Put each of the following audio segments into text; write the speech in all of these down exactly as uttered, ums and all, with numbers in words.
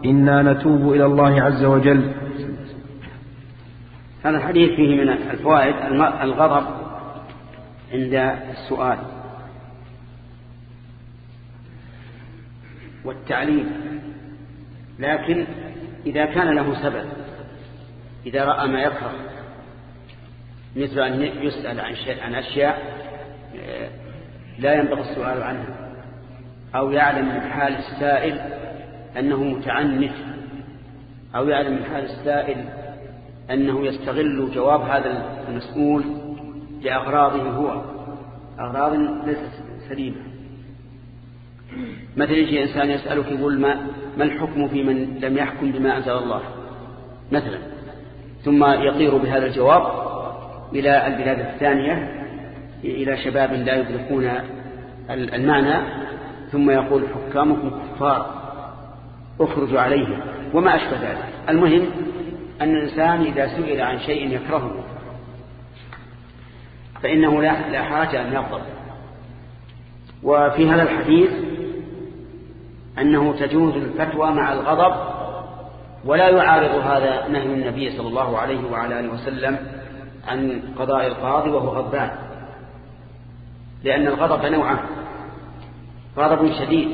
إنا نتوب إلى الله عز وجل. هذا الحديث فيه من الفوائد الغضب عند السؤال والتعليم، لكن إذا كان له سبب، إذا رأى ما يكره مثل أن يسأل عن شيء عن أشياء لا ينبغي السؤال عنها، أو يعلم من حال السائل أنه متعنت، أو يعلم من حال السائل أنه يستغل جواب هذا المسؤول لأغراضه هو، أغراض ليست سليمة. مثل يجي إنسان يسألك يقول ما, ما الحكم في من لم يحكم بما أنزل الله مثلا، ثم يطير بهذا الجواب إلى البلاد الثانية إلى شباب لا يدركون المعنى، ثم يقول حكامكم كفار اخرجوا عليهم وما أشبه ذلك. المهم أن الإنسان إذا سئل عن شيء يكرهه فإنه لا حرج أن يغضب. وفي هذا الحديث أنه تجوز الفتوى مع الغضب، ولا يعارض هذا نهي النبي صلى الله عليه وعلى آله وسلم عن قضاء القاضي وهو غضبان، لأن الغضب نوعان: غضب شديد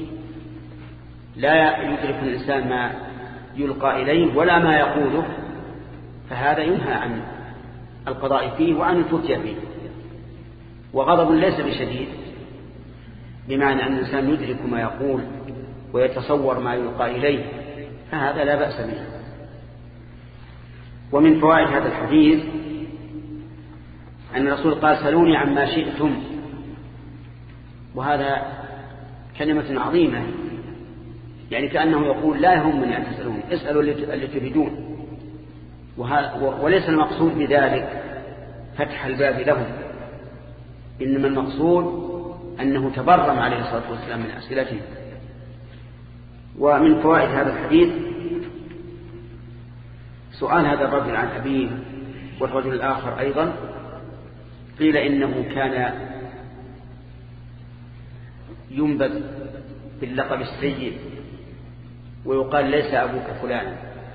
لا يدرك الإنسان ما يلقى إليه ولا ما يقوله، فهذا ينهى عن القضاء فيه وعن الفتيا فيه. وغضب ليس بشديد، بمعنى أن الإنسان يدرك ما يقول ويتصور ما يلقى إليه، فهذا لا بأس به. ومن فوائد هذا الحديث أن الرسول قال: سلوني عما شئتم، وهذا كلمة عظيمة، يعني كأنه يقول لا يهمني أن تسألون، اسألوا اللي تريدون. وليس المقصود بذلك فتح الباب لهم، إنما المقصود أنه تبرم عليه الصلاة والسلام من أسئلته. ومن فوائد هذا الحديث سؤال هذا الرجل عن أبيه والرجل الآخر أيضا، قيل إنه كان ينبذ باللقب السيء ويقال ليس أبوك فلان،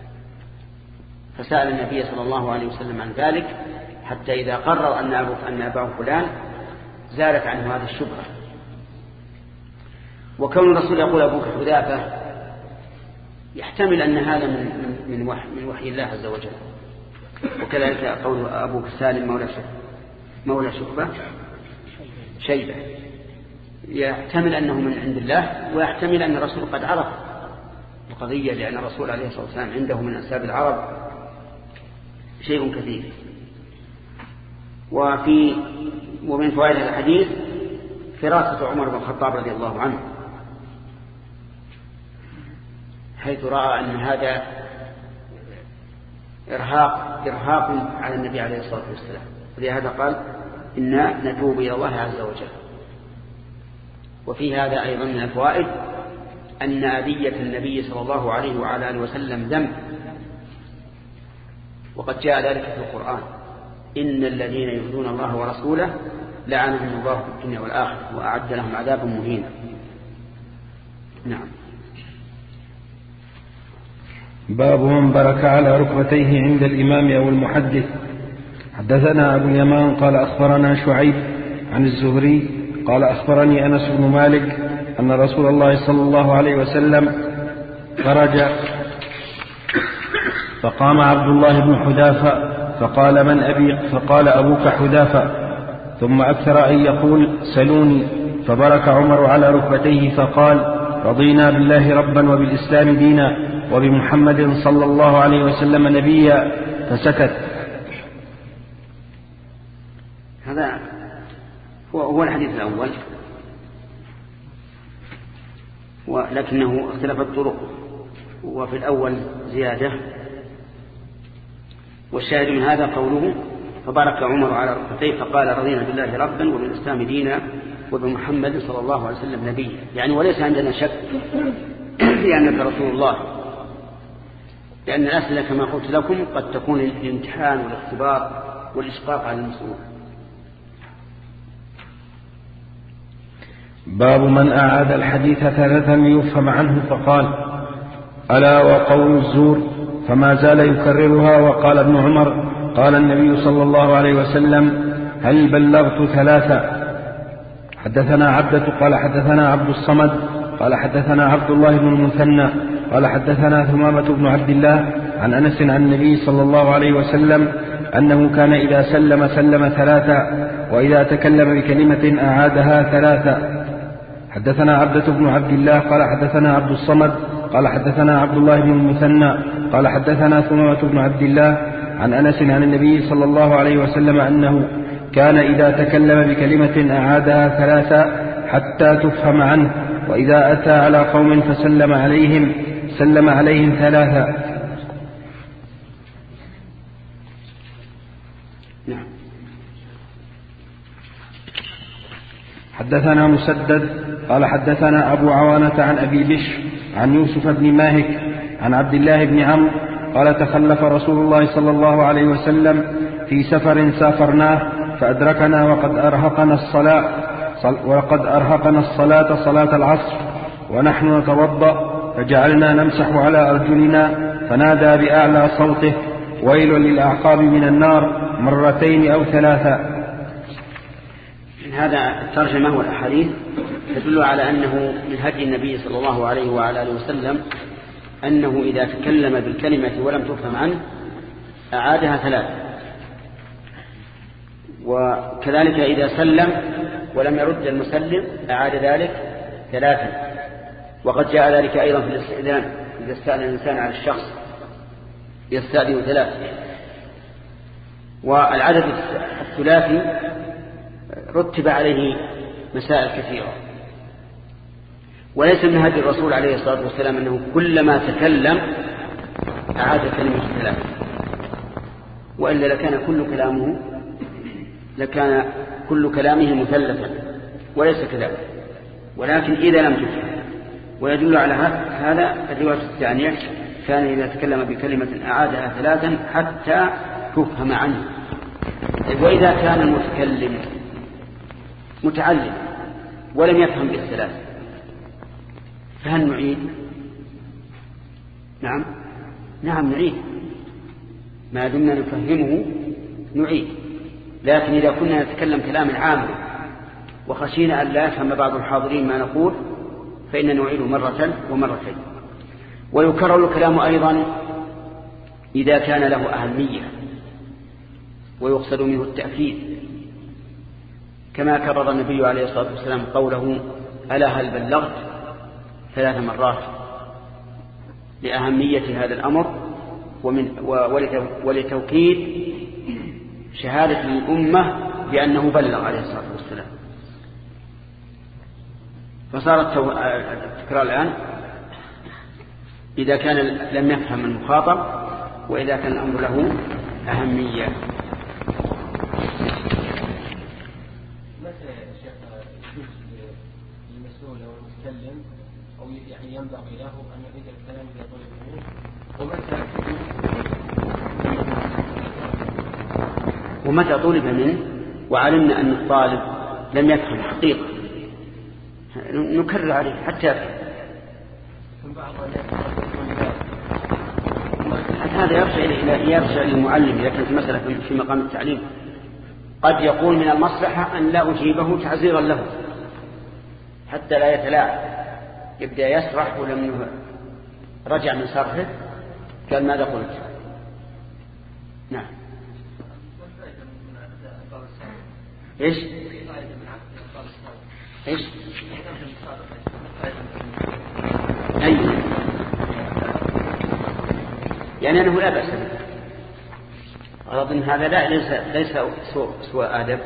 فسأل النبي صلى الله عليه وسلم عن ذلك حتى إذا قرر أن أبوه أن أباه فلان زالت عنه هذه الشبهة. وكون الرسول يقول أبوك حذافة يحتمل أن هذا من من وحي, من وحي الله عز وجل. وكذلك قول أبوك سالم مولى مولى شعبة شيبة يحتمل أنه من عند الله، ويحتمل أن الرسول قد عرف القضية، لأن الرسول عليه الصلاة والسلام عنده من أنساب العرب شيء كثير. وفي ومن فوائد هذا الحديث فراسة عمر بن الخطاب رضي الله عنه، حيث رأى أن هذا إرهاق إرهاق على النبي عليه الصلاة والسلام، ولهذا قال: إنا نتوب إلى الله عز وجل. وفي هذا أيضا من الفوائد أن أذية النبي صلى الله عليه وعلى آله وسلم ذنب، وقد جاء ذلك في القرآن: إن الذين يؤذون الله ورسوله لعنهم الله في الدنيا والآخرة وأعد لهم عذابا مهينا. نعم. باب من برك على ركبتيه عند الإمام أو المحدث. حدثنا أبو اليمان قال أخبرنا شعيب عن الزهري قال أخبرني أنس بن مالك أن رسول الله صلى الله عليه وسلم خرج فقام عبد الله بن حذافة فقال: من أبي؟ فقال: أبوك حذافة. ثم أكثر أن يقول: سلوني. فبرك عمر على ركبتيه فقال: رضينا بالله ربا وبالإسلام دينا وبمحمد صلى الله عليه وسلم نبيا، فسكت. هذا هو, هو الحديث الأول، ولكنه اختلفت طرقه، وفي الأول زيادة. والشاهد من هذا قوله: فبارك عمر على ركبتيه فقال: رضينا بالله ربا وبالإسلام دينا وبمحمد صلى الله عليه وسلم نبيا. يعني وليس عندنا شك في أنك رسول الله، لأن الأسئلة كما قلت لكم قد تكون الامتحان والاختبار والإشقاق على المسؤول. باب من أعاد الحديث ثلاثا ليفهم عنه فقال: ألا وقول الزور، فما زال يكررها. وقال ابن عمر قال النبي صلى الله عليه وسلم هل بلغت ثلاثة. حدثنا عبدة قال حدثنا عبد الصمد قال حدثنا عبد الله بن المثنى قال حدثنا ثمامة بن عبد الله عن أنس عن النبي صلى الله عليه وسلم أنه كان إذا سلم سلم ثلاثة وإذا تكلم بكلمة أعادها ثلاثة. حدثنا عبدة بن عبد الله قال حدثنا عبد الصمد قال حدثنا عبد الله بن المثنى قال حدثنا ثمامة بن عبد الله عن أنس عن النبي صلى الله عليه وسلم أنه كان إذا تكلم بكلمة أعادها ثلاثة حتى تفهم عنه، وإذا أتى على قوم فسلم عليهم سلم عليهم ثلاثة. حدثنا مسدد قال حدثنا أبو عوانة عن أبي بشر عن يوسف بن ماهك عن عبد الله بن عمرو قال تخلف رسول الله صلى الله عليه وسلم في سفر سافرناه فأدركنا وقد أرهقنا الصلاة وقد أرهقنا الصلاة صلاة العصر ونحن نتوضأ، فجعلنا نمسح على أرجلنا، فنادى بأعلى صوته ويل للأعقاب من النار مرتين أو ثلاثة. هذا الترجمة والأحاديث تدل على أنه من هدي النبي صلى الله عليه وعلى آله وسلم أنه إذا تكلم بالكلمة ولم تفهم عنه أعادها ثلاثة، وكذلك إذا سلم ولم يرد المسلم أعاد ذلك ثلاثة. وقد جاء ذلك أيضا في الاستئذان، إذا استأذن الإنسان على الشخص يستأذن ثلاثة. والعدد الثلاثي رتب عليه مسائل كثيرة، وليس من هدي الرسول عليه الصلاة والسلام أنه كلما تكلم أعاد كلمة ثلاثة، وإلا لكان كل كلامه لكان كل كلامه مثلثا، وليس كذلك. ولكن إذا لم تفهم، ويدل على هذا الرواية الثانية كان إذا تكلم بكلمة أعادها ثلاثا حتى تفهم عنه. وإذا كان المتكلم متعلم ولم يفهم بالثلاث فهل نعيد؟ نعم نعم نعيد، ما دمنا نفهمه نعيد. لكن إذا كنا نتكلم كلام عام وخشينا أن لا يفهم بعض الحاضرين ما نقول فإن نعيده مرة ومرتين. ويكرر الكلام أيضا إذا كان له أهمية ويقصد منه التأكيد، كما كرر النبي عليه الصلاة والسلام قوله ألا هل بلغت ثلاث مرات لأهمية هذا الأمر ومن ولتوكيد شهادة الأمة بأنه بلغ عليه الصلاة والسلام. فصار التكرار الآن إذا كان لم يفهم المخاطب وإذا كان الأمر له أهمية. أو يعني ينبغي له أن يعيد الكلام إذا طلب منه، ومتى ومتى طلب منه وعلمنا أن الطالب لم يفهم حقيقة نكرر عليه حتى يفهم. هذا يرجع إلى يرجع للمعلم إذا كانت المسألة في مقام التعليم. قد يقول من المصلحة أن لا أجيبه تعزيرا له حتى لا يتلاعب، يبدأ يسرح ولم رجع من سرحه قال ماذا قلت. نعم ايش ايش اي يعني انه لا باس به. اظن هذا لا ليس ليس سوء سوء ادب.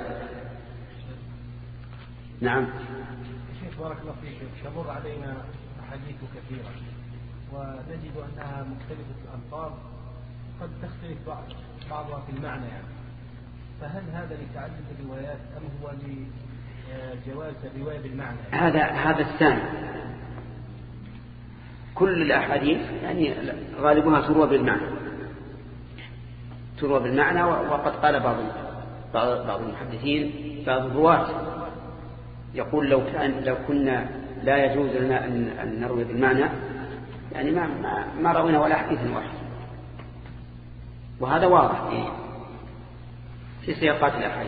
نعم شيخ بارك الله فيك، تمر علينا أحاديث كثيرة ونجد أنها مختلفة الألفاظ قد تختلف بعضها في المعنى يعني. فهل هذا لتعدد الروايات أم هو لجواز الرواية بالمعنى؟ هذا هذا الثاني. كل الأحاديث يعني غالبها تروى بالمعنى تروى بالمعنى وقد قال بعض بعض المحدثين بعض الرواة يقول لو كان لو كنا لا يجوز لنا أن نروي بالمعنى يعني ما ما, ما روينا ولا حديث واحد، وهذا واضح في سياقات الأحاديث.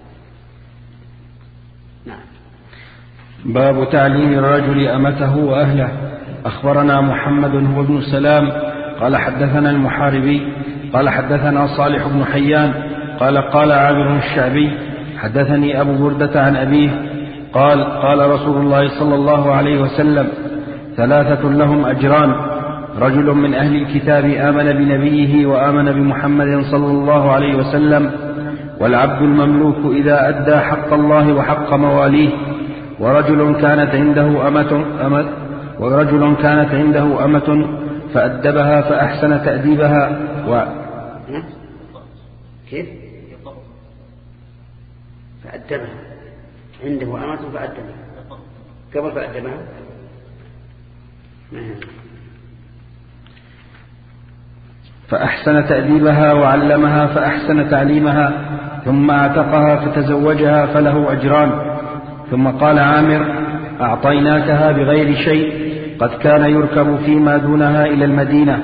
نعم. باب تعليم الرجل أمته وأهله. أخبرنا محمد هو ابن سلام قال حدثنا المحاربي قال حدثنا صالح بن حيان قال قال عامر الشعبي حدثني أبو بردة عن أبيه قال قال رسول الله صلى الله عليه وسلم: ثلاثة لهم أجران: رجل من أهل الكتاب آمن بنبيه وآمن بمحمد صلى الله عليه وسلم، والعبد المملوك إذا أدى حق الله وحق مواليه، ورجل كانت عنده أمة, أمة ورجل كانت عنده أمة فأدبها فأحسن تأديبها و... كيف؟ فأدبها عنده أمة فأدبها قبل فأدبها فأحسن تأديبها وعلمها فأحسن تعليمها، ثم اعتقها فتزوجها فله أجران. ثم قال عامر: أعطيناكها بغير شيء، قد كان يركب فيما دونها إلى المدينة.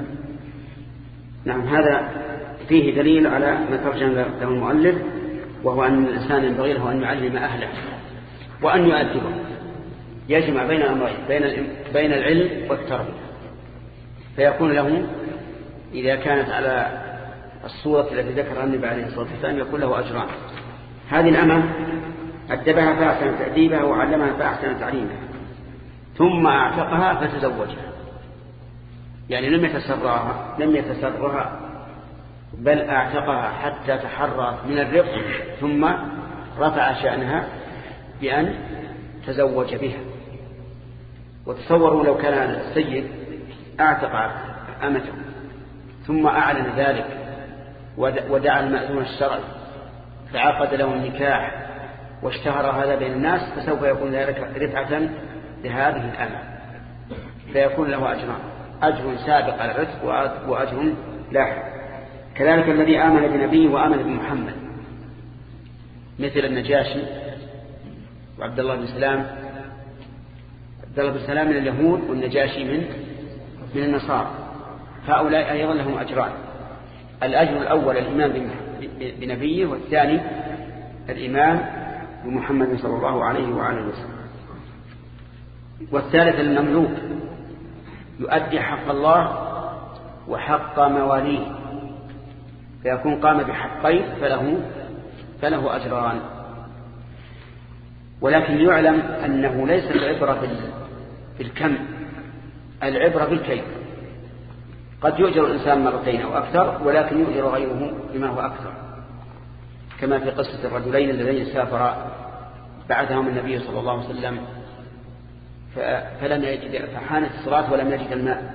نعم، هذا فيه دليل على ما ترجم له المؤلف، وهو أن الإنسان ينبغي له أن يعلم أهله وأن يؤدبه، يجمع بين الأمرين، بين بين العلم والتربية، فيكون له إذا كانت على الصورة التي ذكرها النبي عليه الصلاة والسلام يكون له أجران. هذه الأمة أدبها فأحسن تأديبها وعلمها فأحسن تعليمها، ثم أعتقها فتزوجها، يعني لم يتسرها لم يتسرها بل أعتقها حتى تحررت من الرق، ثم رفع شأنها بأن تزوج بها. وتصوروا لو كان السيد أعتق أمته ثم أعلن ذلك ودعا المأذون الشرعي فعقد له النكاح واشتهر هذا بين الناس، فسوف يكون ذلك رفعة لهذه الأمة، فيكون له أجران: أجر سابق على الرزق وأجر لاحق. كذلك الذي آمن بنبيه وآمن بمحمد مثل النجاشي وعبد الله بن سلام. عبد الله بن سلام من اليهود والنجاشي من من النصارى، فهؤلاء أيضا لهم أجران: الأجر الأول الإيمان بنبيه، والثاني الإيمان بمحمد صلى الله عليه وعلى وسلم. والثالث المملوك يؤدي حق الله وحق مواليه، فيكون قام بحقين فله فله أجران. ولكن يعلم أنه ليس العبرة بالكم، العبرة بالكيف. قد يؤجر الإنسان مرتين أو أكثر، ولكن يؤجر غيره بما هو أكثر، كما في قصة الرجلين اللذين سافرا بعثهم النبي صلى الله عليه وسلم فلم يجد، فحانت الصلاة ولم يجد الماء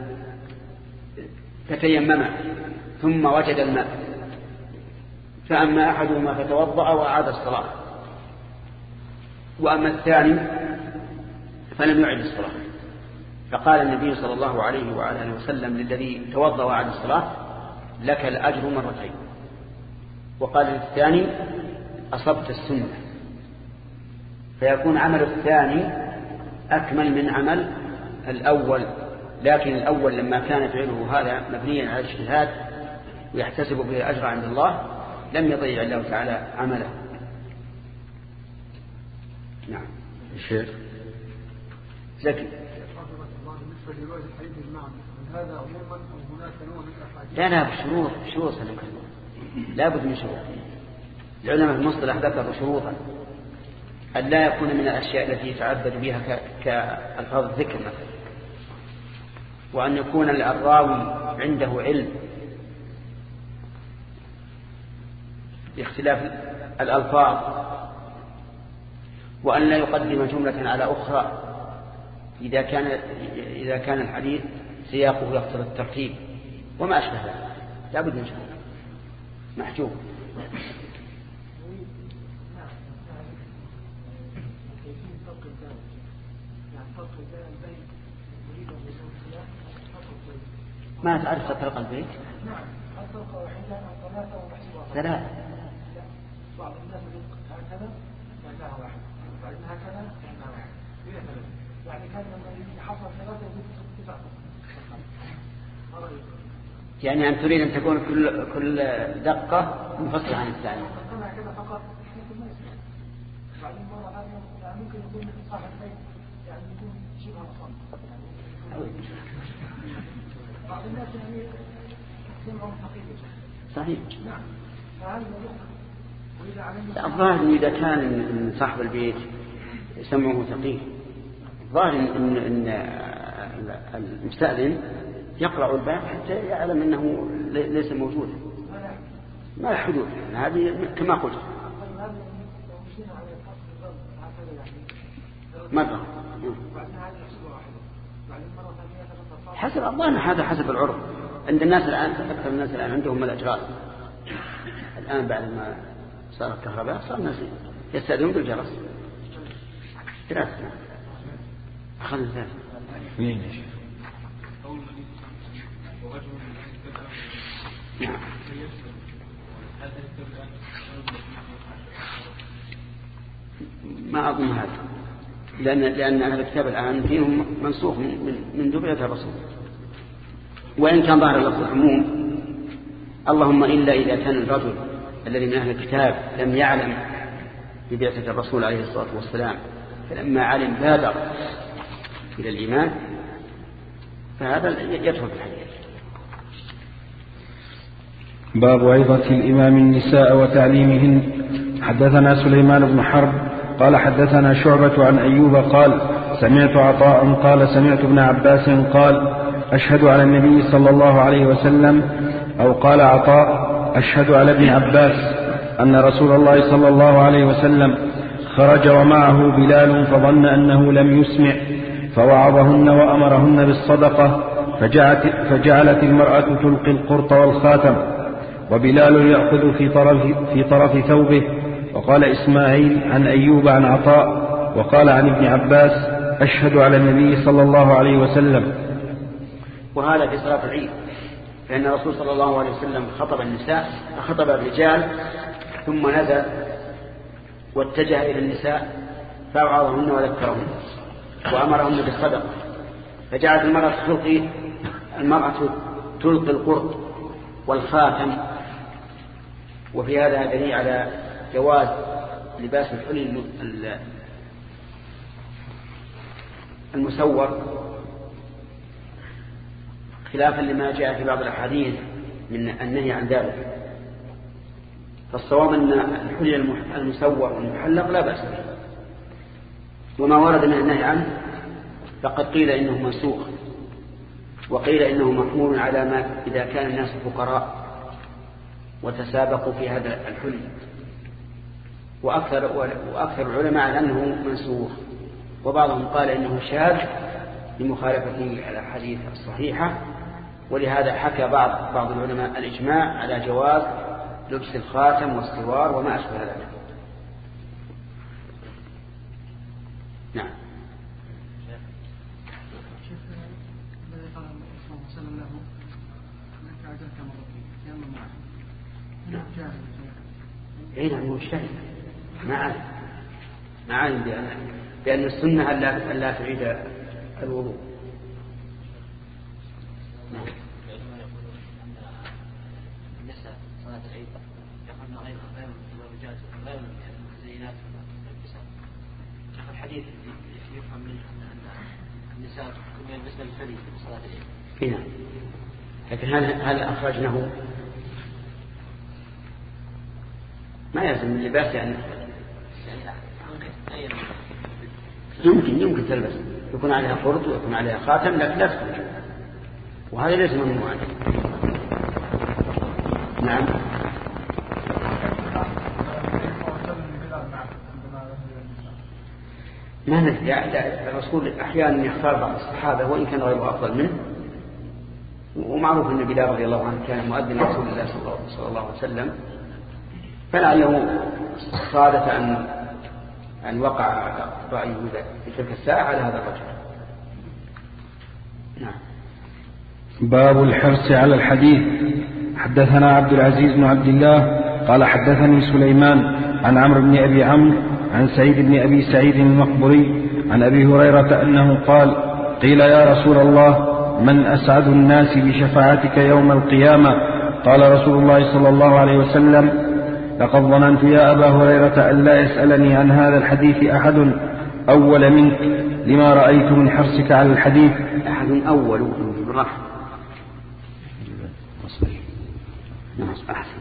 فتيمم ثم وجد الماء، فأما أحدهما فتوضأ وأعاد الصلاة، وأما الثاني فلم يعد الصلاة. فقال النبي صلى الله عليه وآله وسلم للذي توضأ وأعاد الصلاة: لك الأجر مرتين. وقال للثاني: أصبت السنة. فيكون عمل الثاني أكمل من عمل الأول، لكن الأول لما كان فعله هذا مبنيا على الاجتهاد ويحتسب به الأجر عند الله لم يضيع الله تعالى عمله. نعم. الشيخ زكي. لا لا بشروط شروط لا بد من شروط. العلماء في المصطلح ذكروا شروطا: أن لا يكون من الأشياء التي يتعبد بها كالفاظ الذكر مثلا، وأن يكون الراوي عنده علم باختلاف الألفاظ، وأن لا يقدم جملة على أخرى إذا كان إذا كان الحديث سياقه يقتضي الترتيب وما أشبه ذلك. لا بد من شروط محجوب. ما تعرف تطرق البيت؟ ثلاث. بعض الناس هكذا معناها واحد، بعدين هكذا معناها واحد، يعني كان لما يحصل ثلاثة يجب تسعة. يعني أن تريد أن تكون كل كل دقة منفصلة عن الثانية. ممكن يكون صاحب البيت يعني يكون شبه أصلا. بعض الناس يعني سمعهم حقيقي. صحيح. نعم. فهذا لا، الظاهر إن إذا كان من صاحب البيت سمعه ثقيل، الظاهر إن إن المستأذن يقرأ الباب حتى يعلم أنه ليس موجودا. ما له حدود، هذه كما قلت. مرة حسب الظاهر، هذا حسب العرف عند الناس الآن. أكثر الناس الآن عندهم الأجراس الآن بعد ما صار الكهرباء صار الناس يستأذنون بالجرس. ثلاثة أخذنا ثلاثة. اثنين يا شيخ. نعم. ما أظن هذا، لأن لأن أهل الكتاب الآن فيهم منسوخ من من دبلة الرسول، وإن كان ظاهر اللفظ العموم، اللهم إلا إذا كان الرجل الذي من أهل الكتاب لم يعلم ببعثة الرسول عليه الصلاة والسلام، فلما علم بادر إلى الإيمان، فهذا يدخل في الحديث. باب عظة الإمام النساء وتعليمهن. حدثنا سليمان بن حرب قال حدثنا شعبة عن أيوب قال سمعت عطاء قال سمعت ابن عباس قال أشهد على النبي صلى الله عليه وسلم، أو قال عطاء أشهد على ابن عباس أن رسول الله صلى الله عليه وسلم خرج ومعه بلال فظن أنه لم يسمع فوعظهن وأمرهن بالصدقة، فجعلت, فجعلت المرأة تلقي القرط والخاتم وبلال يأخذ في طرف, في طرف ثوبه. وقال إسماعيل عن أيوب عن عطاء وقال عن ابن عباس أشهد على النبي صلى الله عليه وسلم. وهذا في صلاة العيد، فإن الرسول صلى الله عليه وسلم خطب النساء، خطب الرجال ثم نزل واتجه إلى النساء فوعظهن وذكرهن وأمرهن بالصدقة، فجعلت المرأة تلقي المرأة تلقي القرط والخاتم. وفي هذا دليل على جواز لباس الحلي المسور، خلافا لما جاء في بعض الأحاديث من النهي عن ذلك. فالصواب أن الحلي المسور والمحلق لا بأس به، وما ورد من النهي عنه فقد قيل إنه منسوخ، وقيل إنه محمول على ما إذا كان الناس فقراء وتسابقوا في هذا الحلي، وأكثر, وأكثر العلماء على أنه منسوخ، وبعضهم قال إنه شاذ لمخالفته على الحديث الصحيحة. ولهذا حكى بعض بعض العلماء الإجماع على جواز لبس الخاتم والسوار وما أشبه ذلك. نعم. اي نعم مجتهد، ما علم ما علم بأن بأن السنة ألا لا تعيد الوضوء. نعم. النساء صلاة العيد يقولون غير غير الزوجات غير الزينات والانكسار. الحديث يفهم منه أن النساء كما يلبسن الحلي في صلاة العيد. نعم. لكن هل هل أخرجنه؟ ما يلزم من اللباس يعني يمكن يمكن تلبس، يكون عليها قرط ويكون عليها خاتم، لكن لا تخرج، وهذا ليس ممنوعا. نعم. ما ندري، الرسول أحيانا يختار بعض الصحابة وإن كان غيره أفضل منه، ومعروف أن بلال رضي الله عنه كان مؤذن رسول الله صلى الله عليه وسلم، فلعله صادف أن أن وقع رأيه في تلك الساعة على هذا الرجل. نعم. باب الحرص على الحديث. حدثنا عبد العزيز بن عبد الله قال حدثني سليمان عن عمرو بن أبي عمرو عن سعيد بن أبي سعيد المقبري عن أبي هريرة أنه قال قيل يا رسول الله من أسعد الناس بشفاعتك يوم القيامة؟ قال رسول الله صلى الله عليه وسلم: لقد ظننت يا أبا هريرة أن لا يسألني عن هذا الحديث أحد أول منك، لما رأيت من حرصك على الحديث. أحد أول بالرفع. نعم أحسن.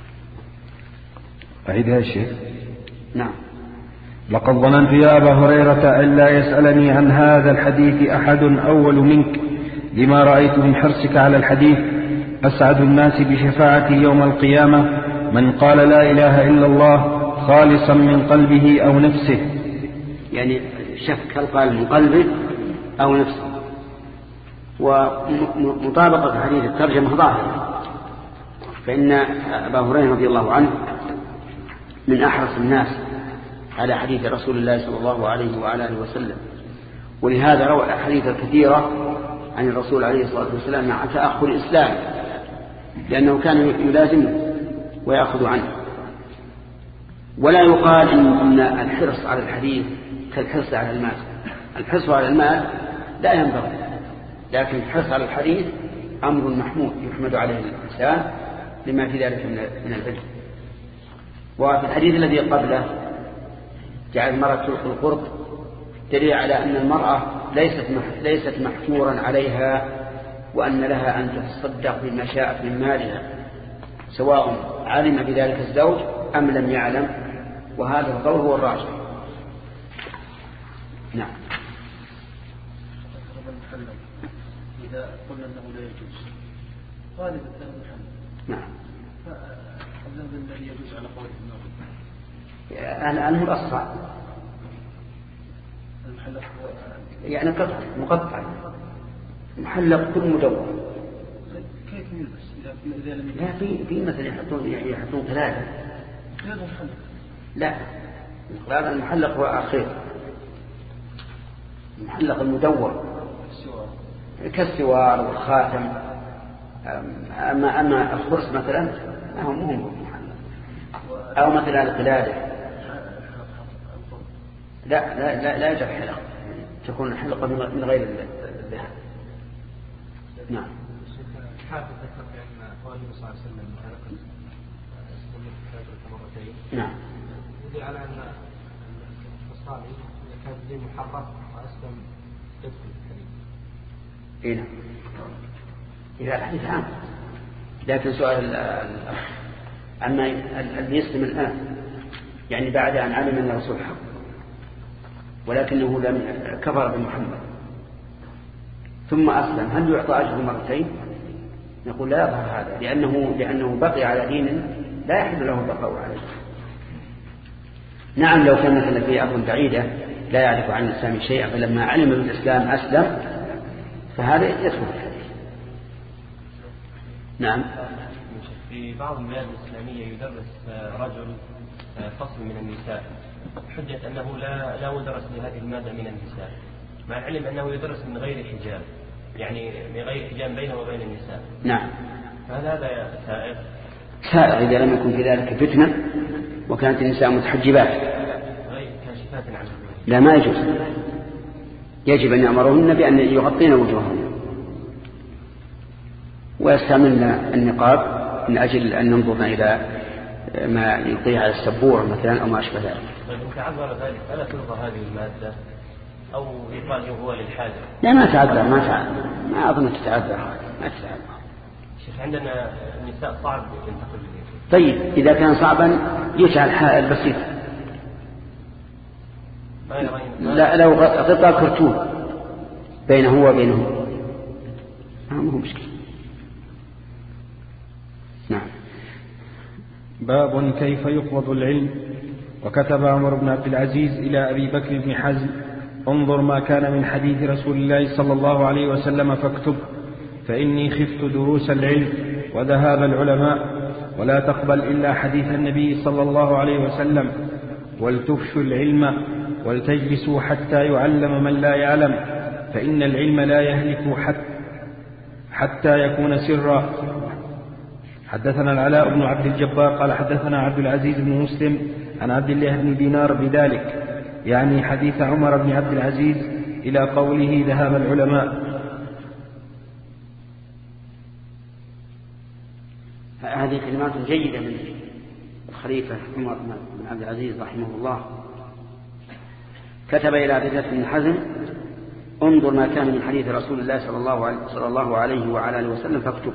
أعيدها يا شيخ. نعم. لقد ظننت يا أبا هريرة أن لا يسألني عن هذا الحديث أحد أول منك، لما رأيت من حرصك على الحديث. أسعد الناس بشفاعتي يوم القيامة من قال لا إله إلا الله خالصا من قلبه أو نفسه. يعني شك هل قال من قلبه أو نفسه. ومطابقة حديث الترجمة ظاهرة، فإن أبا هريرة رضي الله عنه من أحرص الناس على حديث رسول الله صلى الله عليه وعلى آله وسلم، ولهذا روى الأحاديث الكثيرة عن الرسول عليه الصلاة والسلام مع تأخر الإسلام، لأنه كان يلازمه ويأخذ عنه. ولا يقال إن الحرص على الحديث كالحرص على المال. الحرص على المال لا ينبغي، لكن الحرص على الحديث أمر محمود يحمد عليه الإنسان لما في ذلك من البدء. وفي الحديث الذي قبله جعل المرأة تلقي القرط دليل على أن المرأة ليست ليست محجورا عليها، وأن لها أن تتصدق بما شاءت من مالها، سواء علم بذلك الزوج أم لم يعلم، وهذا القول هو الراجح. نعم. إذا قلنا أنه لا يجوز غالب الذهب محل. نعم. فالذهب الذي يجوز على قول النووي الآن هو الأصفع المحلق يعني قطع مقطع محلق كل مدور. كيف يلبس إذا إذا لم لا في في مثلا يحطون يحطون ثلاثة. هذا محلق. لا هذا المحلق هو أخير. المحلق المدور كالسوار والخاتم. أما أما الخرس مثلا ما هو مهم محلق، أو مثلا القلادة. لا لا لا, لا يجب حلق، تكون حلقة من غير الذهب. نعم. حافظ ذكر بأن قال النبي صلى الله عليه وسلم حلقة استمر ثلاثة مرتين. نعم. يدل على أن الصالح إذا كان زي محرف وأسلم يدخل الحديث. إيه نعم. إذا الحديث عام، لكن سؤال الأخ أما اللي يسلم الآن يعني بعد أن علم أن الرسول حق ولكنه لم كفر بمحمد ثم أسلم، هل يعطى أجر مرتين؟ نقول لا يظهر هذا، لأنه لأنه بقي على دين لا يحل له البقاء عليه. نعم لو كان مثلا في أرض بعيدة لا يعرف عن الإسلام شيئا فلما علم بالإسلام أسلم فهذا يدخل في الحديث. نعم. في بعض البلاد الإسلامية يدرس رجل فصل من النساء حجة أنه لا لا مدرس لهذه المادة من النساء، مع العلم أنه يدرس من غير حجاب، يعني من غير حجاب بينه وبين النساء. نعم. فهل هذا سائغ؟ سائغ إذا لم يكن في ذلك فتنة وكانت النساء متحجبات غير كاشفات عنه. لا ما يجوز، يجب أن يأمرهن بأن يغطين وجوههن ويستعملن النقاب من أجل أن ننظرن إلى ما يلقيه على السبوع مثلا أو ما أشبه ذلك. طيب إن تعذر ذلك ألا تلغى هذه المادة أو يقال هو للحاجة؟ لا ما تعذر، ما تعذر، ما أظن تتعذر، ما تتعذر. شيخ عندنا النساء صعب ينتقل إليه. طيب إذا كان صعبا يجعل حائل بسيط. لا لو غطاء كرتون بينه وبينه ما هو مشكلة. نعم. باب كيف يقبض العلم. وكتب عمر بن عبد العزيز إلى أبي بكر بن حزم: انظر ما كان من حديث رسول الله صلى الله عليه وسلم فاكتب، فإني خفت دروس العلم وذهاب العلماء، ولا تقبل إلا حديث النبي صلى الله عليه وسلم، ولتفشوا العلم ولتجلسوا حتى يعلم من لا يعلم، فإن العلم لا يهلك حتى, حتى يكون سرا. حدثنا العلاء بن عبد الجبار قال حدثنا عبد العزيز بن مسلم عن عبد الله بن دينار بذلك، يعني حديث عمر بن عبد العزيز إلى قوله ذهاب العلماء. هذه كلمات جيدة من الخليفة عمر بن عبد العزيز رحمه الله. كتب إلى أبي بن حزم: انظر ما كان من حديث رسول الله صلى الله عليه, صلى الله عليه وعلى آله وسلم فاكتب.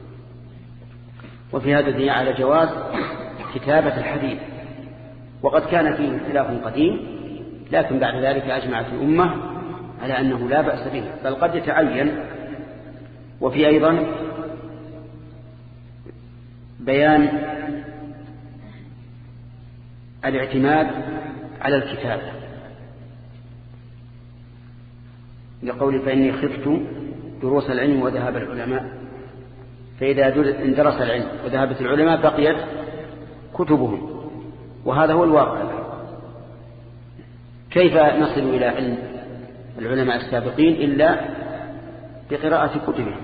وفي هذا الدليل على جواز كتابة الحديث، وقد كان فيه اختلاف قديم، لكن بعد ذلك أجمعت الأمة على أنه لا بأس به، بل قد يتعين. وفي أيضا بيان الاعتماد على الكتابة، لقول: فإني خفت دروس العلم وذهاب العلماء. فإذا اندرس العلم وذهبت العلماء بقيت كتبهم، وهذا هو الواقع. كيف نصل إلى علم العلماء السابقين إلا بقراءة كتبهم؟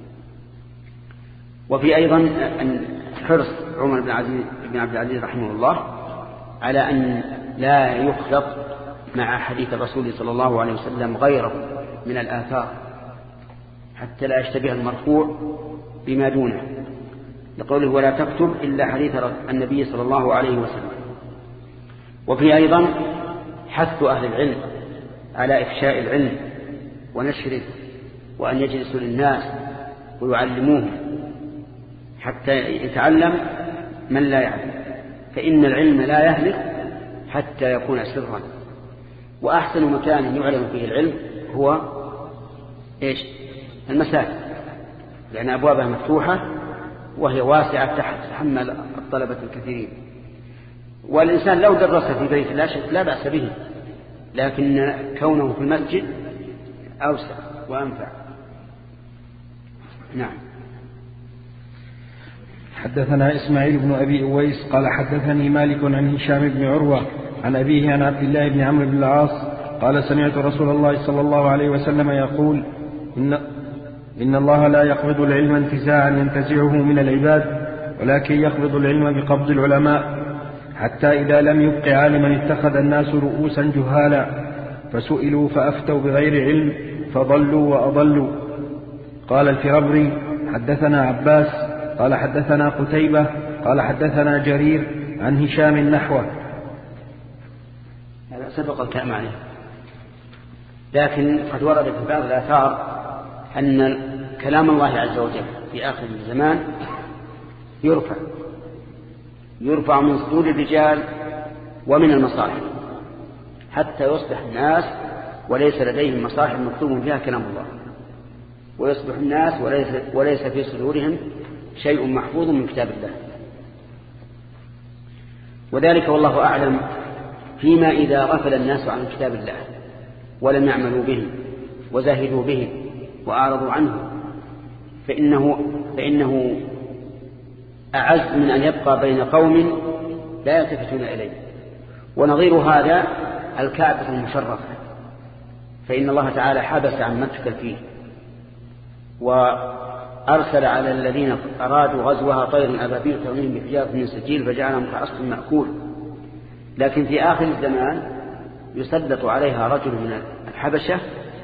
وفي أيضا أن حرص عمر بن عبد العزيز رحمه الله على أن لا يخلط مع حديث الرسول صلى الله عليه وسلم غيره من الآثار، حتى لا يشتبه المرفوع بما دونه، لقوله: ولا تكتب إلا حديث النبي صلى الله عليه وسلم. وفي أيضا حث أهل العلم على إفشاء العلم ونشره، وأن يجلسوا للناس ويعلموه حتى يتعلم من لا يعلم، فإن العلم لا يهلك حتى يكون سرا. وأحسن مكان يعلم فيه العلم هو إيش؟ المساجد، لأن أبوابها مفتوحة وهي واسعة تحمل الطلبة الكثيرين. والإنسان لو درس في بيت لا شك لا بأس به، لكن كونه في المسجد أوسع وأنفع. نعم. حدثنا إسماعيل بن أبي أويس قال حدثني مالك عن هشام بن عروة عن أبيه عن عبد الله بن عمرو بن العاص قال: سمعت رسول الله صلى الله عليه وسلم يقول: إن, إن الله لا يقبض العلم انتزاعا ينتزعه من العباد، ولكن يقبض العلم بقبض العلماء، حتى إذا لم يبق عالما اتخذ الناس رؤوسا جهالا فسئلوا فأفتوا بغير علم فضلوا وأضلوا. قال الفربري: حدثنا عباس قال حدثنا قتيبة قال حدثنا جرير عن هشام نحوه. هذا سبق الكلام عليه، لكن قد ورد في بعض الآثار أن كلام الله عز وجل في آخر الزمان يرفع يرفع من صدور الرجال ومن المصاحف، حتى يصبح الناس وليس لديهم مصاحف مكتوب فيها كلام الله، ويصبح الناس وليس, وليس في صدورهم شيء محفوظ من كتاب الله. وذلك والله أعلم فيما إذا غفل الناس عن كتاب الله ولم يعملوا به وزاهدوا به وأعرضوا عنه، فإنه, فإنه أعز من أن يبقى بين قوم لا يلتفتون إليه. ونظير هذا الكعبة المشرفة، فإن الله تعالى حبس عن مكة فيه، وأرسل على الذين أرادوا غزوها طير أبابيل ترميهم بحجارة من سجيل فجعلهم كعصف مأكول. لكن في آخر الزمان يسلط عليها رجل من الحبشة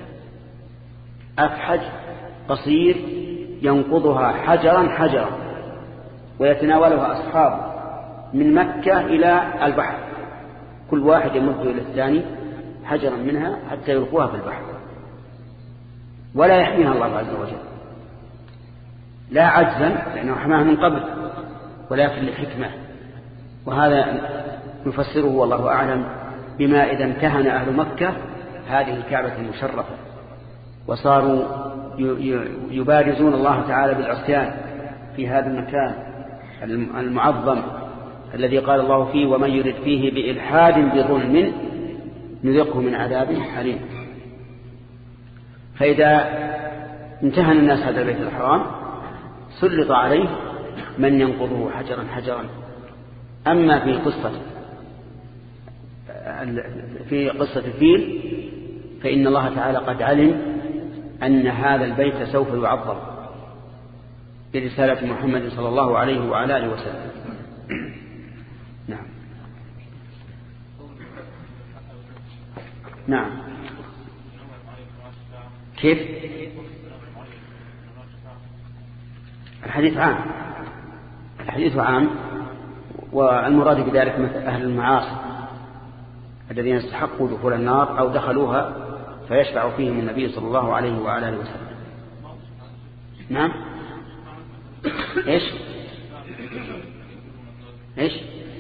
أفحج قصير ينقضها حجرا حجرا، ويتناولها أصحابه من مكة إلى البحر، كل واحد يمد إلى الثاني حجرا منها حتى يلقوها في البحر، ولا يحميها الله عز وجل، لا عجزا لأنه حماها من قبل، ولكن لحكمة. وهذا نفسره والله أعلم بما إذا امتهن أهل مكة هذه الكعبة المشرفة وصاروا يبارزون الله تعالى بالعصيان في هذا المكان المعظم الذي قال الله فيه: ومن يرد فيه بإلحاد بظلم نذقه من عذاب أليم. فإذا امتهن الناس هذا البيت الحرام سلط عليه من ينقضه حجرا حجرا. أما في قصة في قصة الفيل فإن الله تعالى قد علم أن هذا البيت سوف يعظم برسالة محمد صلى الله عليه وعلى آله وسلم. نعم. نعم. كيف؟ الحديث عام الحديث عام، والمراد بذلك مثل أهل المعاصي الذين استحقوا دخول النار أو دخلوها فيشفع فيهم النبي صلى الله عليه وعلى آله وسلم. نعم. إيش إيش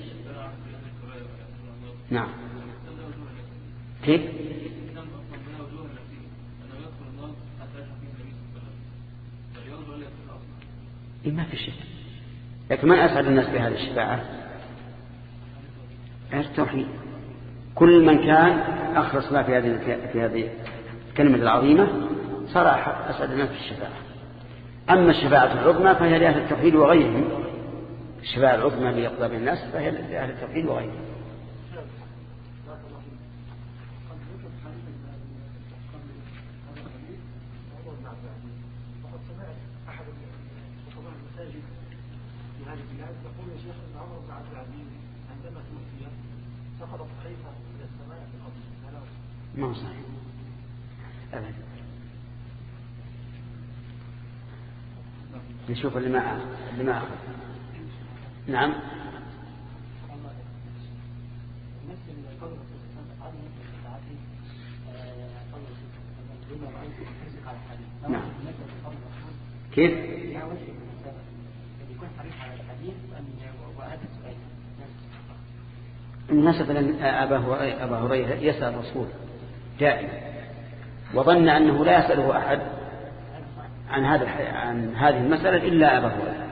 نعم كيف إيه ما في شيء، لكن من أسعد الناس بهذه الشفاعة؟ التوحيد. كل من كان أخلص ما في هذه في هذه الكلمة العظيمة صار أسعد الناس بالشفاعة. أما الشفاعة العظمى فهي لأهل التوحيد وغيرهم. الشفاعة العظمى ليقضى بين الناس فهي لأهل التوحيد وغيرهم. ما هو صحيح أبدا. نشوف اللي ما اللي ما أخذ. نعم. نعم. كيف؟ الناس أبا هريرة يسأل الرسول دائما وظن أنه لا يسأله أحد عن هذا عن هذه المسألة إلا أبا هريرة.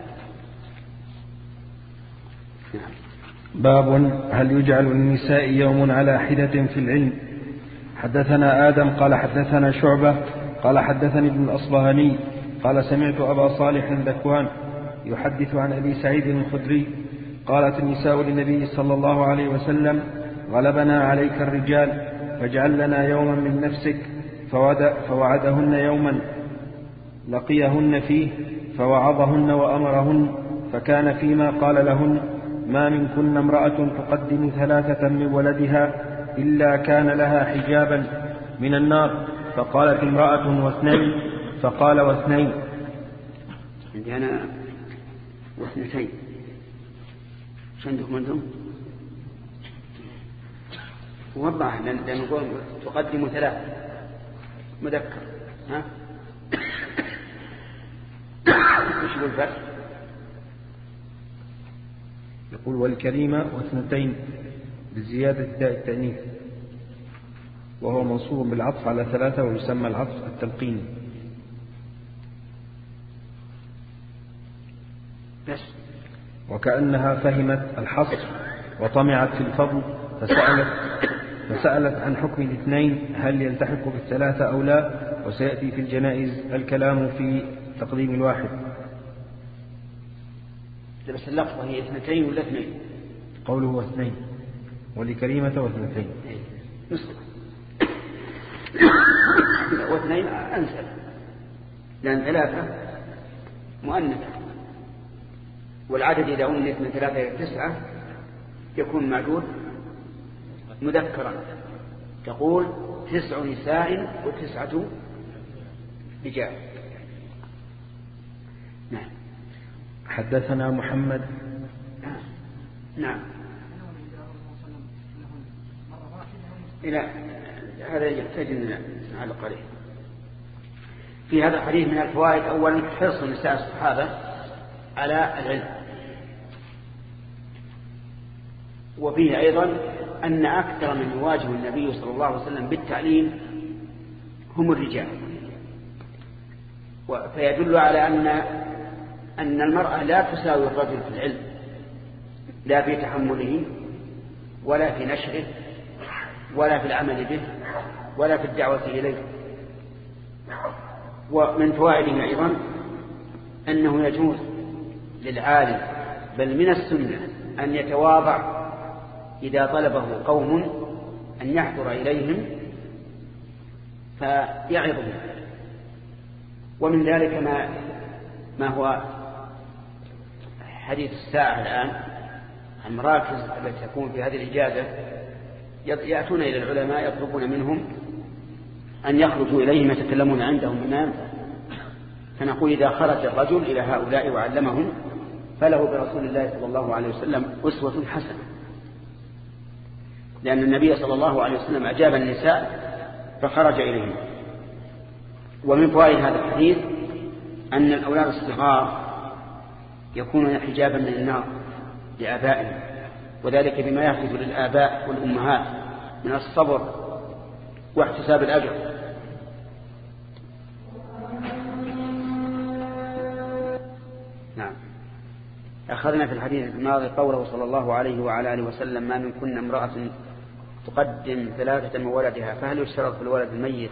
نعم. باب هل يجعل للنساء يوم على حدة في العلم. حدثنا آدم قال حدثنا شعبة قال حدثني ابن الأصبهاني قال سمعت أبا صالح ذكوان يحدث عن أبي سعيد الخدري قالت النساء للنبي صلى الله عليه وسلم غلبنا عليك الرجال فاجعل لنا يوما من نفسك فوعدهن يوما لقيهن فيه فوعظهن وأمرهن فكان فيما قال لهن ما منكن امرأة تقدم ثلاثة من ولدها إلا كان لها حجابا من النار. فقالت امرأة واثنين فقال واثنين. عندي أنا واثنتين. شو عندكم أنتم؟ وضح لأن نقول تقدم ثلاثة مذكر. ها ايش يقول الفرق؟ يقول والكلمة واثنتين بزيادة داء التأنيث وهو منصوب بالعطف على ثلاثة ويسمى العطف التلقيني. بس وكأنها فهمت الحصر وطمعت في الفضل فسألت فسألت عن حكم الاثنين هل يلتحق بالثلاثة أو لا. وسيأتي في الجنائز الكلام في تقديم الواحد. بس اللفظة هي اثنتين ولا اثنين؟ قوله واثنين ولكريمة واثنتين. نصف واثنين أنسب لأن ثلاثة مؤنثة والعدد إذا أنث من ثلاثة إلى تسعة يكون معدود مذكرا. تقول تسع نساء وتسعة رجال. نعم. حدثنا محمد. نعم. إلى هذا يحتاج أن نعلق عليه. في هذا الحديث من الفوائد أولا حرص نساء الصحابة على العلم، وفيه أيضا أن أكثر من يواجه النبي صلى الله عليه وسلم بالتعليم هم الرجال، فيدل على أن أن المرأة لا تساوي الرجل في العلم لا في تحمله ولا في نشره ولا في العمل به ولا في الدعوة إليه. ومن فوائده أيضا أنه يجوز للعالم بل من السنة أن يتواضع إذا طلبه قوم أن يحضر إليهم فيعظهم. ومن ذلك ما ما هو حديث الساعة الآن المراكز التي تكون في هذه الإجازة يأتون إلى العلماء يطلبون منهم أن يخرجوا إليهم يتكلمون عندهم بما ينفع. فنقول إذا خرج الرجل إلى هؤلاء وعلمهم فله برسول الله صلى الله عليه وسلم أسوة حسنة، لأن النبي صلى الله عليه وسلم أجاب النساء فخرج إليهم. ومن فوائد هذا الحديث أن الأولاد الصغار يكونون حجابا من النار لآبائهم، وذلك بما يحدث للآباء والأمهات من الصبر واحتساب الأجر. نعم. أخذنا في الحديث الماضي قوله صلى الله عليه وعلى آله وسلم: ما من كن امرأة تقدم ثلاثة من ولدها، فهل يشترط في الولد الميت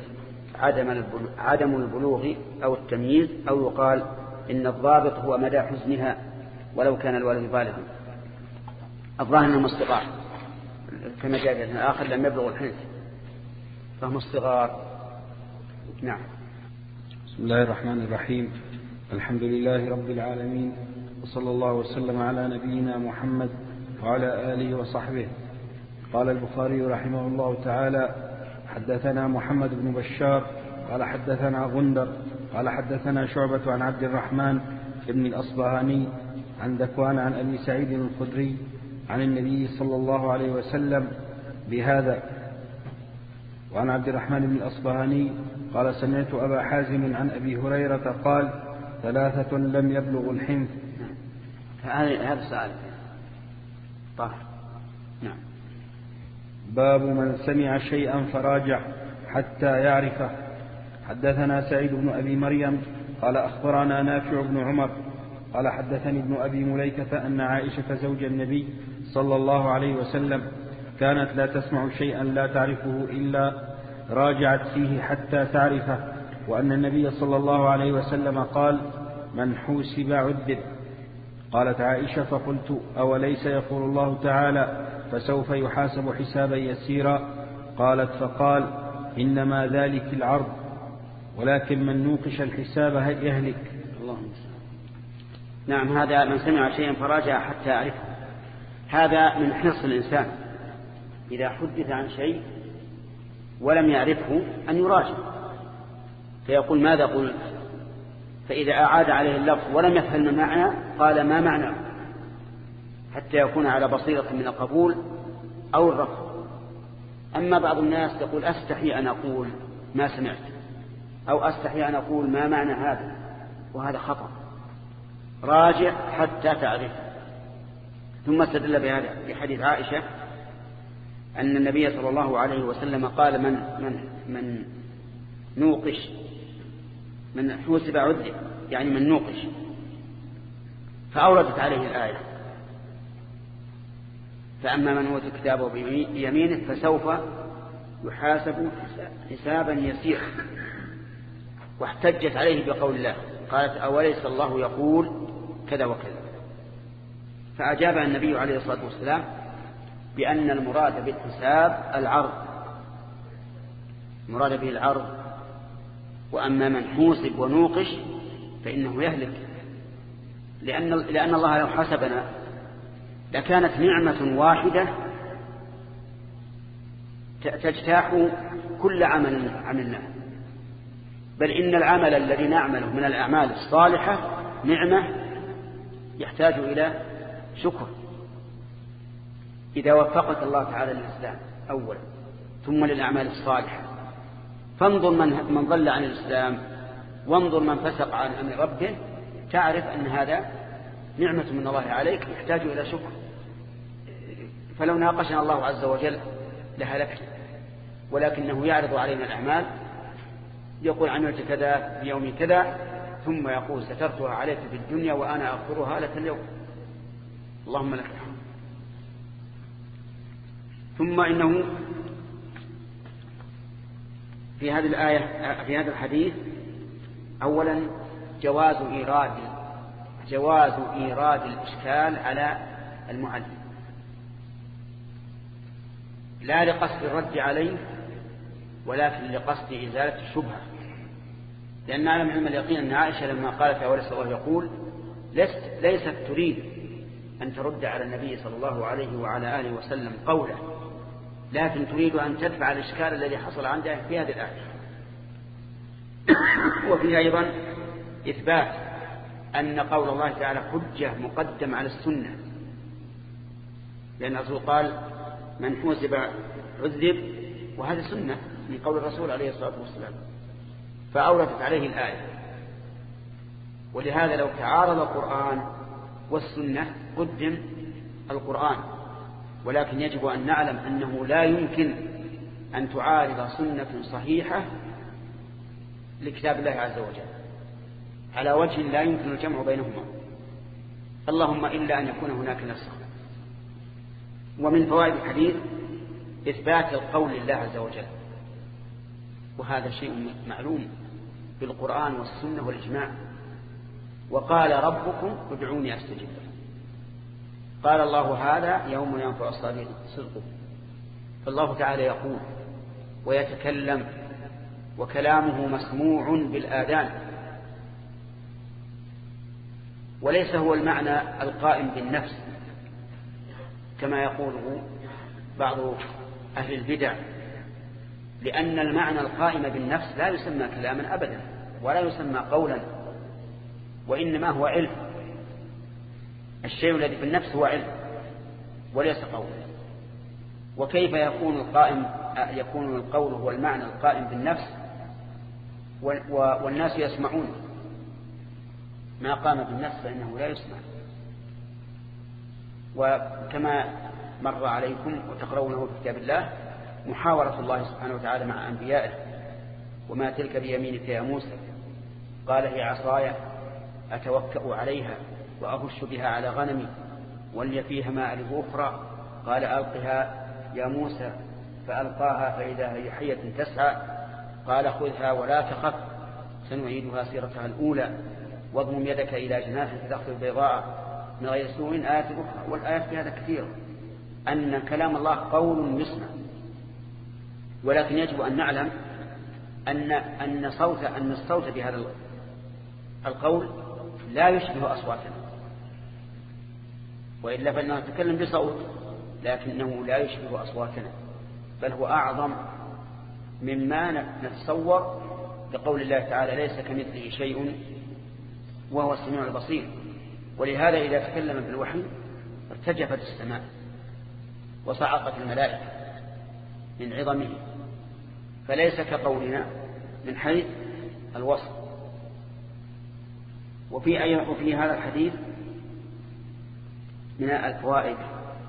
عدم البلوغ أو التمييز، أو يقال إن الضابط هو مدى حزنها ولو كان الولد بالغا؟ الظاهر أنهم الصغار، كما جاء في الآخر لم يبلغ الحنث فهم الصغار. نعم. بسم الله الرحمن الرحيم، الحمد لله رب العالمين، وصلى الله وسلم على نبينا محمد وعلى آله وصحبه. قال البخاري رحمه الله تعالى: حدثنا محمد بن بشار قال حدثنا غندر قال حدثنا شعبة عن عبد الرحمن بن الأصبهاني عن ذكوان عن أبي سعيد الخدري عن النبي صلى الله عليه وسلم بهذا. وعن عبد الرحمن بن الأصبهاني قال: سمعت أبا حازم عن أبي هريرة قال: ثلاثة لم يبلغوا الحنث. هذا السؤال طاهر. نعم. باب من سمع شيئا فراجع حتى يعرفه. حدثنا سعيد بن أبي مريم قال أخبرنا نافع بن عمر قال حدثني ابن أبي مليكة أن عائشة زوج النبي صلى الله عليه وسلم كانت لا تسمع شيئا لا تعرفه إلا راجعت فيه حتى تعرفه، وأن النبي صلى الله عليه وسلم قال: من حوسب عذب. قالت عائشة: فقلت: أوليس يقول الله تعالى: فسوف يحاسب حسابا يسيرا؟ قالت: فقال: إنما ذلك العرض، ولكن من نوقش الحساب يهلك. اللهم نعم. هذا من سمع شيئا فراجع حتى يعرفه، هذا من حرص الإنسان إذا حدث عن شيء ولم يعرفه أن يراجع، فيقول: ماذا قلت؟ فإذا أعاد عليه اللفظ ولم يفهم المعنى قال: ما معنى، حتى يكون على بصيرة من القبول أو الرفض. أما بعض الناس يقول: أستحي أن أقول ما سمعت، أو أستحي أن أقول ما معنى هذا، وهذا خطأ. راجع حتى تعرف. ثم استدل بهذا بحديث عائشة أن النبي صلى الله عليه وسلم قال: من من من نوقش من حوسب عذب، يعني من نوقش، فأوردت عليه الآية: فأما من أوتي كتابه بيمينه فسوف يحاسب حسابا يسيرا. واحتجت عليه بقول الله، قالت: أوليس الله يقول كذا وكذا؟ فأجاب النبي عليه الصلاة والسلام بأن المراد بالحساب العرض، مراد به العرض. وأما من حوسب ونوقش فإنه يهلك، لأن, لأن الله لو حسبنا لكانت نعمة واحدة تجتاح كل عمل عملناه، بل إن العمل الذي نعمله من الأعمال الصالحة نعمة يحتاج إلى شكر. إذا وفقك الله تعالى للإسلام أولا ثم للأعمال الصالحة، فانظر من, من ضل عن الإسلام، وانظر من فسق عن أمر ربه، تعرف أن هذا نعمة من الله عليك يحتاج إلى شكر. فلو ناقشنا الله عز وجل لهلكنا، ولكنه يعرض علينا الأعمال، يقول: عملت كذا في يوم كذا، ثم يقول: سترتها عليك في الدنيا وأنا أغفرها لك اليوم، اللهم لك الحمد. ثم إنه في هذه الآية في هذا الحديث أولا جواز إيراد جواز إيراد الإشكال على المعلم، لا لقصد الرد عليه ولكن لقصد إزالة الشبهة. لأن نعلم علم اليقين أن عائشة لما قالت: أوليس الله يقول، ليست تريد أن ترد على النبي صلى الله عليه وعلى آله وسلم قوله، لكن تريد أن تدفع الإشكال الذي حصل عندها في هذه الآية. وفيها أيضا إثبات أن قول الله تعالى حجة مقدم على السنة، لأن الرسول قال من حوسب عذب، وهذا سنة من قول الرسول عليه الصلاة والسلام، فأوردت عليه الآية. ولهذا لو تعارض القرآن والسنة قدم القرآن، ولكن يجب أن نعلم أنه لا يمكن أن تعارض سنة صحيحة لكتاب الله عز وجل على وجه لا يمكن الجمع بينهما، اللهم إلا أن يكون هناك نسخ. ومن فوائد الحديث إثبات القول لله عز وجل، وهذا شيء معلوم بالقرآن والسنة والإجماع. وقال ربكم ادعوني أستجب لكم. قال الله هذا يوم ينفع الصادقين صدقه. فالله تعالى يقول ويتكلم، وكلامه مسموع بالآذان، وليس هو المعنى القائم بالنفس كما يقوله بعض أهل البدع، لأن المعنى القائم بالنفس لا يسمى كلاما أبدا ولا يسمى قولا، وإنما هو علم. الشيء الذي في النفس هو علم وليس قولا. وكيف يكون القائم يكون القول هو المعنى القائم بالنفس والناس يسمعون؟ ما قام بالنفس فإنه لا يسمع. وكما مر عليكم وتقرونه في كتاب الله محاورة الله سبحانه وتعالى مع أنبيائه، وما تلك بيمينك يا موسى؟ قال هي عصاي أتوكأ عليها وأهش بها على غنمي ولي فيها مآرب أخرى. قال ألقها يا موسى، فألقاها فإذا هي حية تسعى. قال خذها ولا تخف سنعيدها سيرتها الأولى، واضمم يدك إلى جناحك تخرج بيضاء من غير سوء. آيات أخرى، والآيات في هذا كثيرة، أن كلام الله قول يسمع. ولكن يجب أن نعلم أن أن صوت أن الصوت في هذا القول لا يشبه أصواتنا، وإلا فإننا نتكلم بصوت لكنه لا يشبه أصواتنا، بل هو أعظم مما نتصور لقول الله تعالى ليس كمثله شيء وهو السميع البصير. ولهذا إذا تكلم بالوحي ارتجفت السماء وصعقت الملائكة من عظمه، فليس كقولنا من حيث الوصف. وفي أي وفي هذا الحديث من الفوائد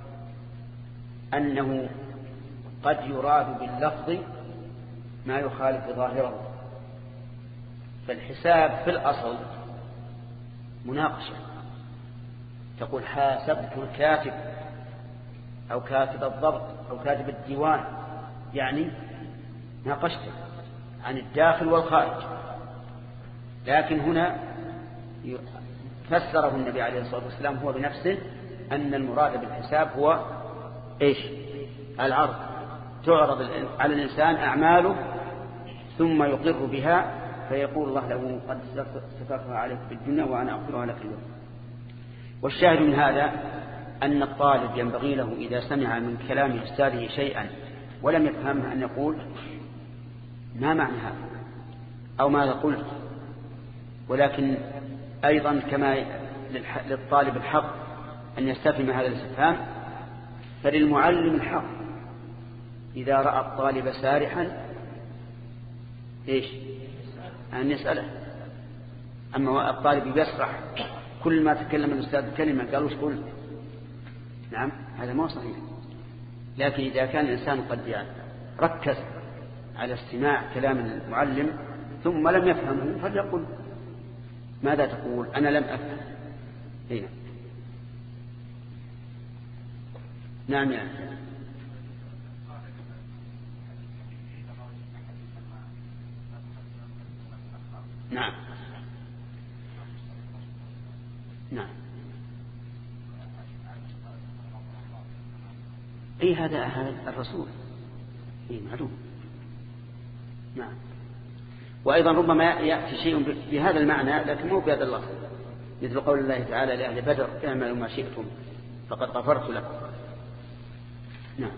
أنه قد يراد باللفظ ما يخالف ظاهره. فالحساب في الأصل مناقشة، تقول حاسبت الكاتب أو كاتب الضبط أو كاتب الديوان، يعني ناقشته عن الداخل والخارج. لكن هنا فسره النبي عليه الصلاة والسلام هو بنفسه أن المراد بالحساب هو إيش؟ العرض، تعرض على الإنسان أعماله ثم يقر بها، فيقول الله له قد سترها عليك في الدنيا وأنا أغفرها لك اليوم. والشاهد من هذا أن الطالب ينبغي له إذا سمع من كلام أستاذه شيئا ولم يفهمه أن يقول ما معنى هذا أو ماذا قلت. ولكن أيضا كما للطالب الحق أن يستفهم هذا الاستفهام، فللمعلم الحق إذا رأى الطالب سارحا إيش؟ أن يسأله. أما الطالب يسرح كل ما تكلم الأستاذ كلمة قال وش قلت؟ نعم، هذا ما صحيح. لكن إذا كان الإنسان قد يعني ركز على استماع كلام المعلم ثم لم يفهمه فليقل ماذا تقول؟ أنا لم أفهم. هنا نعم يعني نعم نعم أي هذا الرسول أي معلوم. نعم. وأيضا ربما يأتي شيء بهذا المعنى لكن مو بهذا اللفظ، مثل قول الله تعالى لأهل بدر اعملوا ما شئتم فقد غفرت لكم. نعم.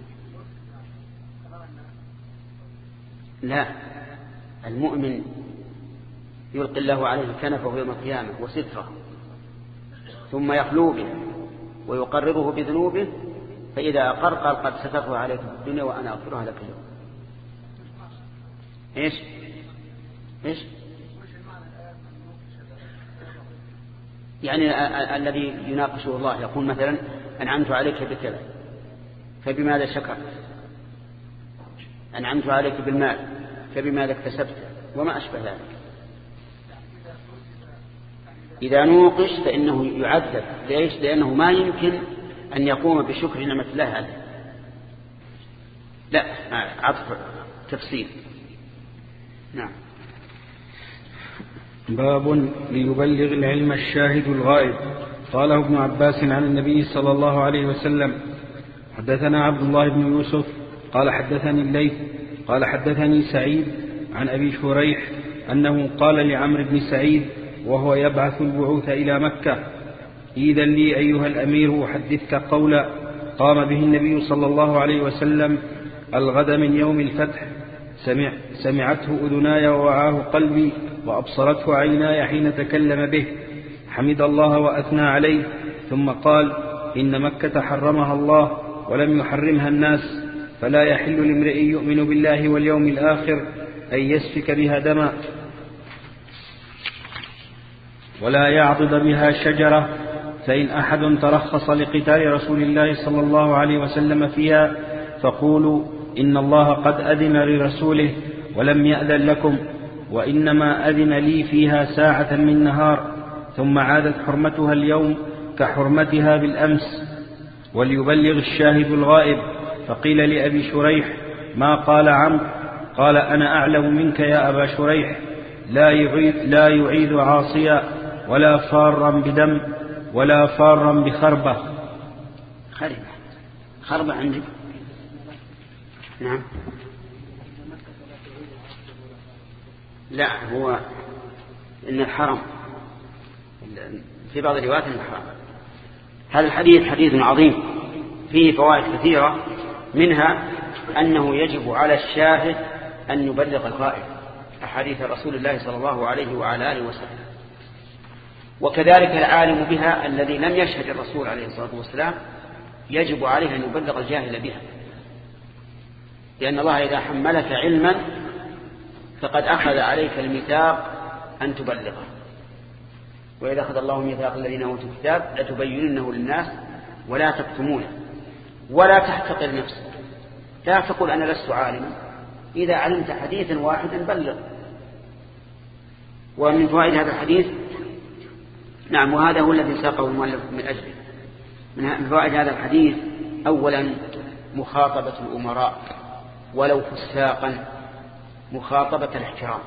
لا، المؤمن يلقي الله عليه كنفه يوم القيامة وستره ثم يخلو به ويقرره بذنوبه، فإذا أقر قال قد سترها عليك في الدنيا وأنا أغفرها لك اليوم. إيش إيش يعني الذي يناقشه الله يقول مثلا أنعمت عليك بكذا فبماذا شكرت، أنعمت عليك بالمال فبماذا اكتسبت، وما أشبه ذلك. إذا نوقش فإنه يعذب. ليش؟ لأنه ما يمكن أن يقوم بشكر نعمة الله عليه. لا، عطف تفسير. نعم. باب ليبلغ العلم الشاهد الغائب. قاله ابن عباس عن النبي صلى الله عليه وسلم: حدثنا عبد الله بن يوسف قال حدثني الليث قال حدثني سعيد عن أبي شريح أنه قال لعمرو بن سعيد وهو يبعث البعوث إلى مكة: إذن لي أيها الأمير أحدثك قولا قام به النبي صلى الله عليه وسلم الغد من يوم الفتح، سمع سمعته أذناي ووعاه قلبي وأبصرته عيناي حين تكلم به، حمد الله وأثنى عليه، ثم قال: إن مكة حرمها الله ولم يحرمها الناس، فلا يحل لامرئ يؤمن بالله واليوم الآخر أن يسفك بها دما ولا يعضد بها شجرة، فإن أحد ترخص لقتال رسول الله صلى الله عليه وسلم فيها فقولوا إن الله قد أذن لرسوله ولم يأذن لكم، وإنما أذن لي فيها ساعة من نهار، ثم عادت حرمتها اليوم كحرمتها بالأمس. وليبلغ الشاهد الغائب. فقيل لأبي شريح: ما قال عمرو؟ قال: أنا أعلم منك يا أبا شريح، لا يعيد, لا يعيد عاصيا ولا فارا بدم ولا فارا بخربة. خربة خربة عندك؟ نعم. لا، هو إن الحرم في بعض الروايات إن الحرم. هذا الحديث حديث عظيم فيه فوائد كثيرة، منها أنه يجب على الشاهد أن يبلغ الغائب أحاديث رسول الله صلى الله عليه وعلى آله وسلم، وكذلك العالم بها الذي لم يشهد الرسول عليه الصلاة والسلام يجب عليه أن يبلغ الجاهل بها، لأن الله إذا حملك علما فقد أخذ عليك الميثاق أن تبلغه. وإذا أخذ الله ميثاق الذين أوتوا الكتاب لتبيننه للناس ولا تكتمونه ولا تحتقر نفسك، لا تقول أنا لست عالما، إذا علمت حديثا واحدا بلغ. ومن فوائد هذا الحديث، نعم، وهذا هو الذي ساقه المؤلف من أجله، من فوائد هذا الحديث أولا مخاطبة الأمراء ولو فساقا، مخاطبة الاحترام.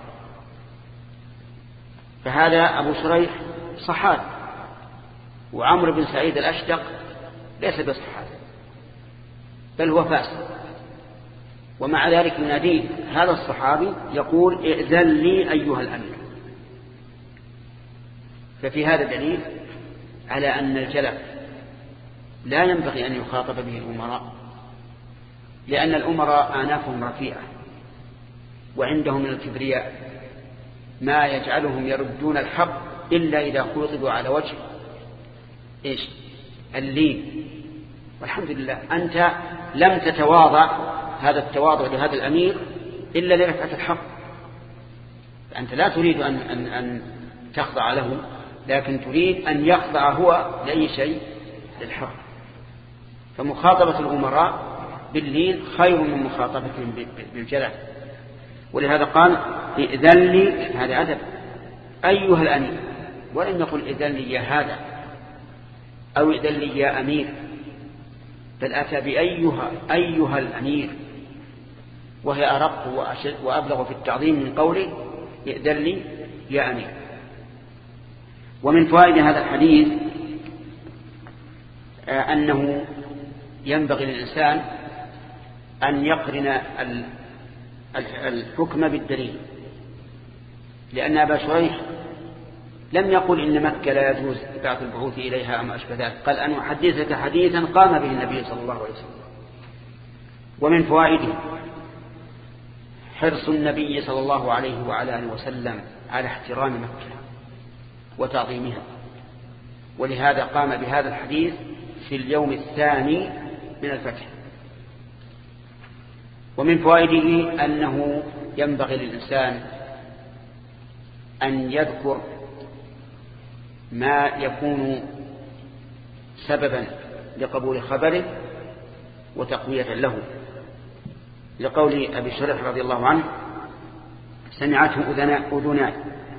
فهذا أبو شريح صحابي، وعمرو بن سعيد الأشدق ليس بصحابي بل هو فاسق، ومع ذلك يناديه هذا الصحابي يقول: ائذن لي أيها الأمير. ففي هذا دليل على أن الجلف لا ينبغي أن يخاطب به الأمراء، لأن الأمراء آنافهم رفيعة وعندهم من الكبرياء ما يجعلهم يردون الحق إلا إذا خاطبوا على وجه إيش؟ اللين. والحمد لله أنت لم تتواضع هذا التواضع لهذا الأمير إلا لرفعة الحق، أنت لا تريد أن, أن, أن تخضع له، لكن تريد أن يخضع هو لأي شيء للحق. فمخاطبة الأمراء باللين خير من مخاطبتهم بالجلال. ولهذا قال: ائذن لي، هذا أدب، أيها الأمير، ولم يقل ائذن لي يا هذا أو ائذن لي يا أمير، بل أتى بأيها أيها الأمير، وهي أرق وأبلغ في التعظيم من قوله ائذن لي يا أمير. ومن فوائد هذا الحديث أنه ينبغي للإنسان أن يقرن الحكم بالدليل، لأن أبا شريح لم يقل إن مكة لا يجوز بعث البعوث إليها أم أشبه ذلك، قال: أن أحدثك حديثا قام به النبي صلى الله عليه وسلم. ومن فوائده حرص النبي صلى الله عليه وعلى آله وسلم على احترام مكة وتعظيمها، ولهذا قام بهذا الحديث في اليوم الثاني من الفتح. ومن فوائده أنه ينبغي للإنسان أن يذكر ما يكون سببا لقبول خبره وتقوية له، لقول أبي شريح رضي الله عنه: سمعته أذناي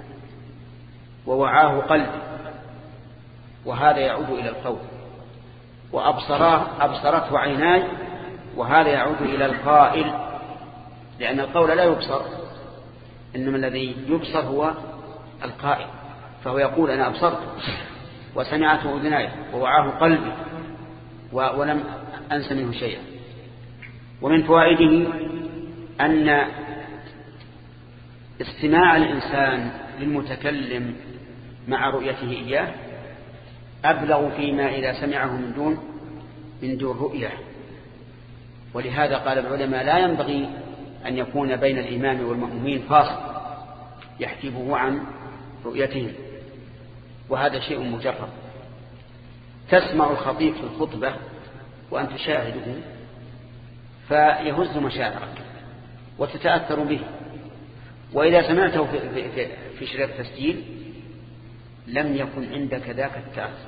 ووعاه قلبي، وهذا يعود إلى القول، وأبصراه أبصرته عيناي، وهذا يعود إلى القائل، لأن القول لا يبصر، إنما الذي يبصر هو القائل، فهو يقول أنا أبصرت وسمعته أذناي ووعاه قلبي ولم أنس منه شيئا. ومن فوائده أن استماع الإنسان للمتكلم مع رؤيته إياه أبلغ فيما إذا سمعه من دون من دون رؤية. ولهذا قال العلماء: لا ينبغي أن يكون بين الإمام والمأمومين فاصل يحجبه عن رؤيتهم، وهذا شيء مجرد. تسمع الخطيب في الخطبة وأنت تشاهده فيهز مشاعرك وتتأثر به، وإذا سمعته في, في, في شريط تسجيل لم يكن عندك ذاك التأثر،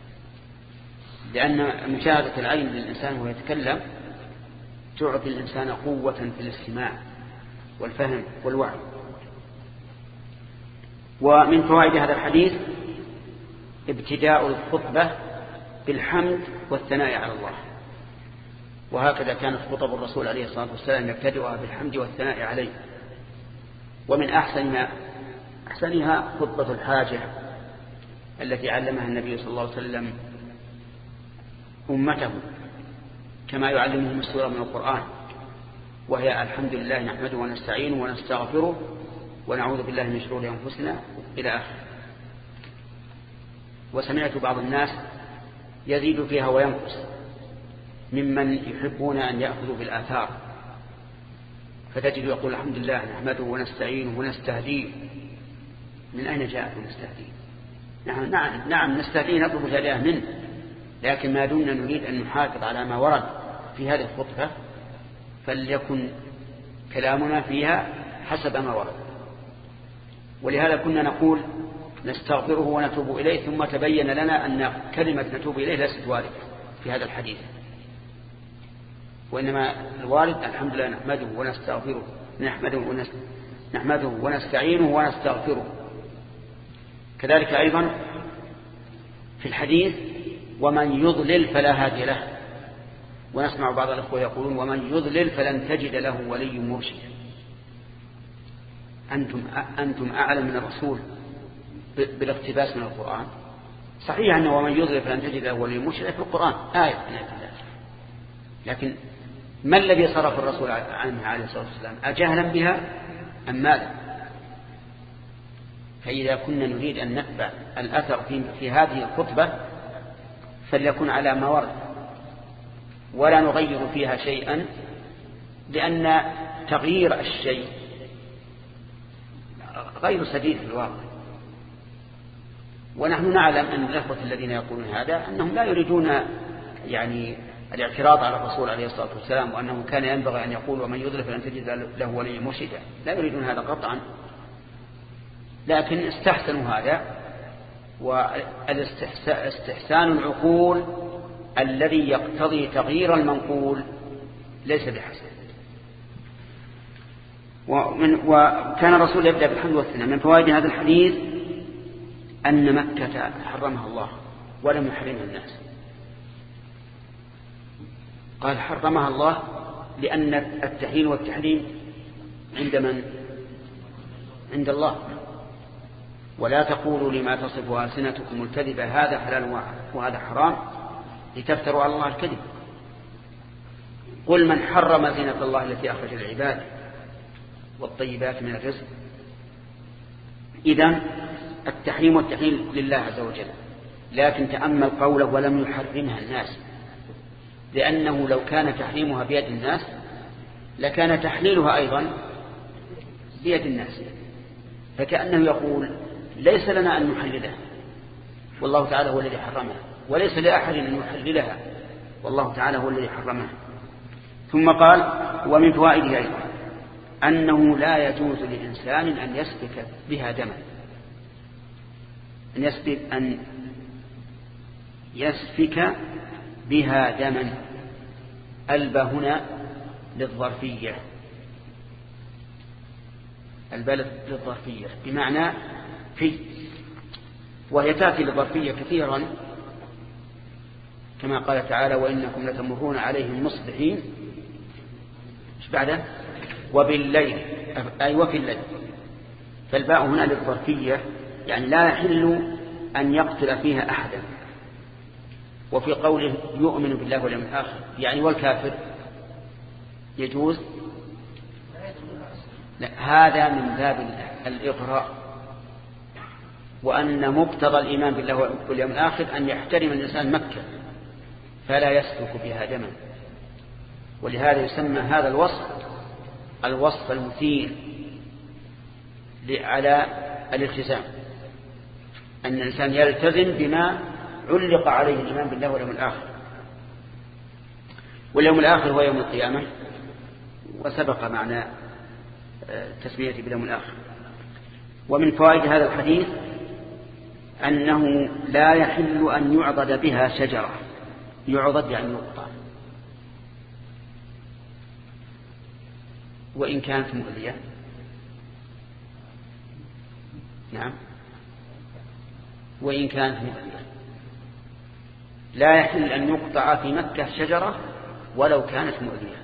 لأن مشاهدة العين للإنسان وهو يتكلم تعطي الإنسان قوة في الاستماع والفهم والوعي. ومن فوائد هذا الحديث ابتداء الخطبة بالحمد والثناء على الله، وهكذا كانت خطب الرسول عليه الصلاة والسلام يبتدئها بالحمد والثناء عليه. ومن أحسنها أحسنها خطبة الحاجة التي علمها النبي صلى الله عليه وسلم أمته كما يعلمهم السورة من القرآن، وهي: الحمد لله نحمده ونستعينه ونستغفره ونعوذ بالله من شرور أنفسنا إلى آخره. وسمعت بعض الناس يزيد فيها وينقص ممن يحبون أن يأخذوا بالآثار، فتجد يقول: الحمد لله نحمده ونستعينه ونستهديه. من أين جاءت ونستهديه؟ نعم, نعم, نعم نستهديه، نطلب الهداية منه، لكن ما دمنا نريد أن نحافظ على ما ورد في هذه الخطبة فليكن كلامنا فيها حسب ما ورد. ولهذا كنا نقول نستغفره ونتوب إليه، ثم تبين لنا أن كلمة نتوب إليه ليست واردة في هذا الحديث، وإنما الوارد الحمد لله نحمده ونستغفره نحمده, ونست... نحمده ونستعينه ونستغفره. كذلك أيضا في الحديث: ومن يضلل فلا هادي له. ونسمع بعض الأخوة يقولون: ومن يضلل فلن تجد له ولي مرشد. أنتم, أنتم أعلم من الرسول بالاقتباس من القرآن. صحيح أنه ومن يضلل فلن تجد له ولي مرشد في القرآن آية من آيات الله، لكن ما الذي صرف الرسول عنها عليه الصلاة والسلام؟ أجهلا بها أم ماذا؟ فإذا كنا نريد أن نتبع الأثر في, في هذه الخطبة فليكن على ما ورد، ولا نغير فيها شيئا، لأن تغيير الشيء غير سديد في الواقع. ونحن نعلم أن الأخوة الذين يقولون هذا أنهم لا يريدون يعني الاعتراض على الرسول عليه الصلاة والسلام، وأنه كان ينبغي أن يقول: ومن يضلل فلن تجد له ولي مرشدا. لا يريدون هذا قطعا، لكن استحسنوا هذا. والاستحسان العقول الذي يقتضي تغيير المنقول ليس بحسن. ومن وكان الرسول يبدأ بالحمد والثناء. من فوائد هذا الحديث أن مكة حرمها الله ولم يحرمها الناس. قال حرمها الله لأن التحليل والتحريم عند من؟ عند الله. ولا تقولوا لما تصف ألسنتكم الكذب هذا حلال وهذا حرام لتفتروا على الله الكذب. قل من حرم زينة الله التي أخرج العباد والطيبات من الرزق. إذن التحريم والتحليل لله عز وجل، لكن تأمل قوله ولم يحرمها الناس، لأنه لو كان تحريمها بيد الناس لكان تحليلها أيضا بيد الناس، فكأنه يقول ليس لنا أن نحلله والله تعالى هو الذي حرمها، وليس لأحد أن يحللها، والله تعالى هو الذي حرمها. ثم قال: ومن فوائده أيضا أنه لا يجوز لإنسان أن يسفك بها دما، أن يسفك, أن يسفك بها دما. البا هنا للظرفية، البا للظرفية بمعنى في، وهي تأتي للظرفية كثيرا كما قال تعالى: وإنكم لتمرون عليهم مصبحين، ايش بعده؟ وبالليل، أي وفي الليل. فالباء هنا للظرفية، يعني لا يحل أن يقتل فيها أحدا. وفي قوله يؤمن بالله واليوم الآخر يعني والكافر يجوز، لا، هذا من باب الإغراء، وأن مقتضى الإيمان بالله واليوم الآخر أن يحترم الإنسان مكة فلا يسفك بها دما. ولهذا يسمى هذا الوصف الوصف المثير على الالتزام، أن الإنسان يلتزم بما علق عليه الإيمان بالله واليوم الآخر. واليوم الآخر هو يوم القيامة، وسبق معنى تسمية باليوم الآخر. ومن فوائد هذا الحديث أنه لا يحل أن يعضد بها شجرة. يعضد يعني يقطع، وإن كانت مؤذية. نعم، وإن كانت مؤذية. لا يحل أن يقطع في مكة شجرة ولو كانت مؤذية.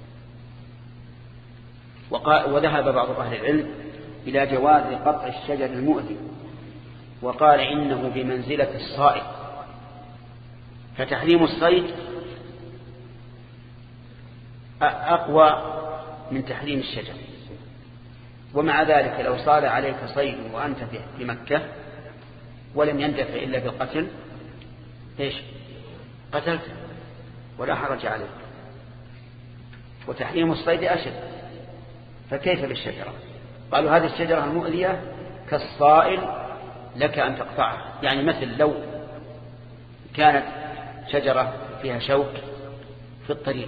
وذهب بعض أهل العلم إلى جواز قطع الشجر المؤذي، وقال إنه بمنزلة الصائد، فتحريم الصيد أقوى من تحريم الشجر. ومع ذلك لو صار عليك صيد وأنت في مكة ولم يندفع إلا بالقتل، إيش؟ قتلت ولا حرج عليك. وتحريم الصيد أشد، فكيف بالشجرة؟ قالوا هذه الشجرة المؤذية كالصائل لك أن تقطعها. يعني مثل لو كانت شجرة فيها شوك في الطريق،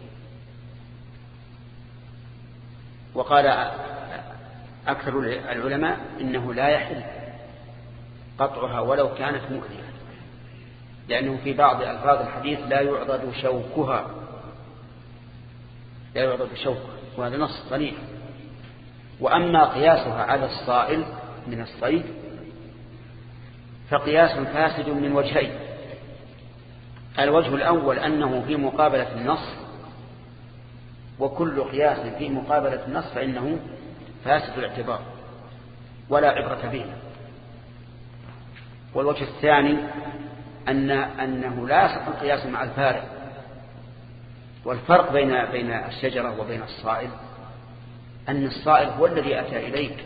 وقال أكثر العلماء إنه لا يحل قطعها ولو كانت مؤذية، لأنه في بعض ألفاظ الحديث لا يعضد شوكها، لا يعضد شوكها، وهذا نص صريح. وأما قياسها على الصائل من الصيد فقياس فاسد من وجهين. الوجه الأول أنه في مقابلة النص، وكل قياس في مقابلة النص فإنه فاسد الاعتبار ولا عبرة به. والوجه الثاني أن أنه لا يصح القياس مع الفارق. والفرق بين بين الشجرة وبين الصائل أن الصائل هو الذي أتى إليك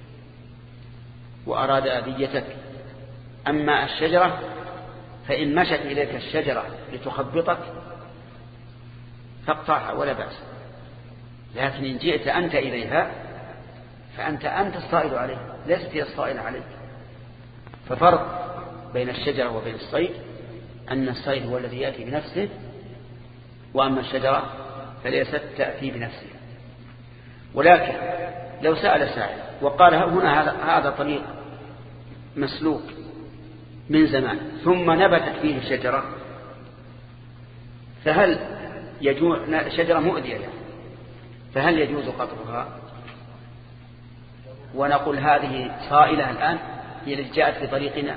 وأراد أذيتك، أما الشجرة فإن مشت إليك الشجرة لتخبطك فاقطعها ولا بأس، لكن إن جئت أنت إليها فأنت أنت الصائل عليها، ليست هي الصائل عليك. ففرق بين الشجرة وبين الصيد أن الصيد هو الذي يأتي بنفسه، وأما الشجرة فليست تأتي بنفسها. ولكن لو سأل سائل وقال هنا هذا هذا طريق مسلوك من زمان ثم نبتت فيه شجرة، فهل يجوز شجرة مؤذية يعني فهل يجوز قطعها؟ ونقول هذه صائلة الآن هي التي جاءت في طريقنا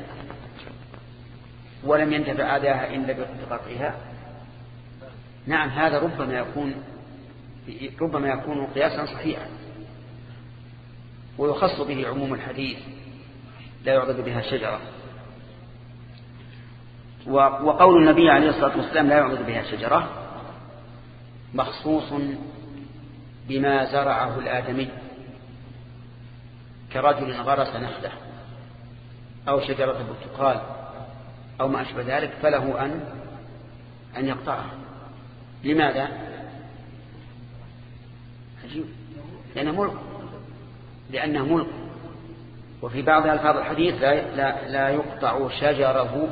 ولم ينتفع آذاها إلا بقطعها. نعم، هذا ربما يكون ربما يكون قياسا صحيحا، ويخص به عموم الحديث لا يعضد بها شجرة. وقول النبي عليه الصلاة والسلام لا يعضد بها شجرة مخصوص بما زرعه الآدمي، كرجل غرس نخلة أو شجرة برتقال أو ما أشبه ذلك، فله أن أن يقطعها. لماذا؟ عجيب، لأنه ملك، لأنه ملك وفي بعض ألفاظ الحديث لا, لا, لا يقطع شجره،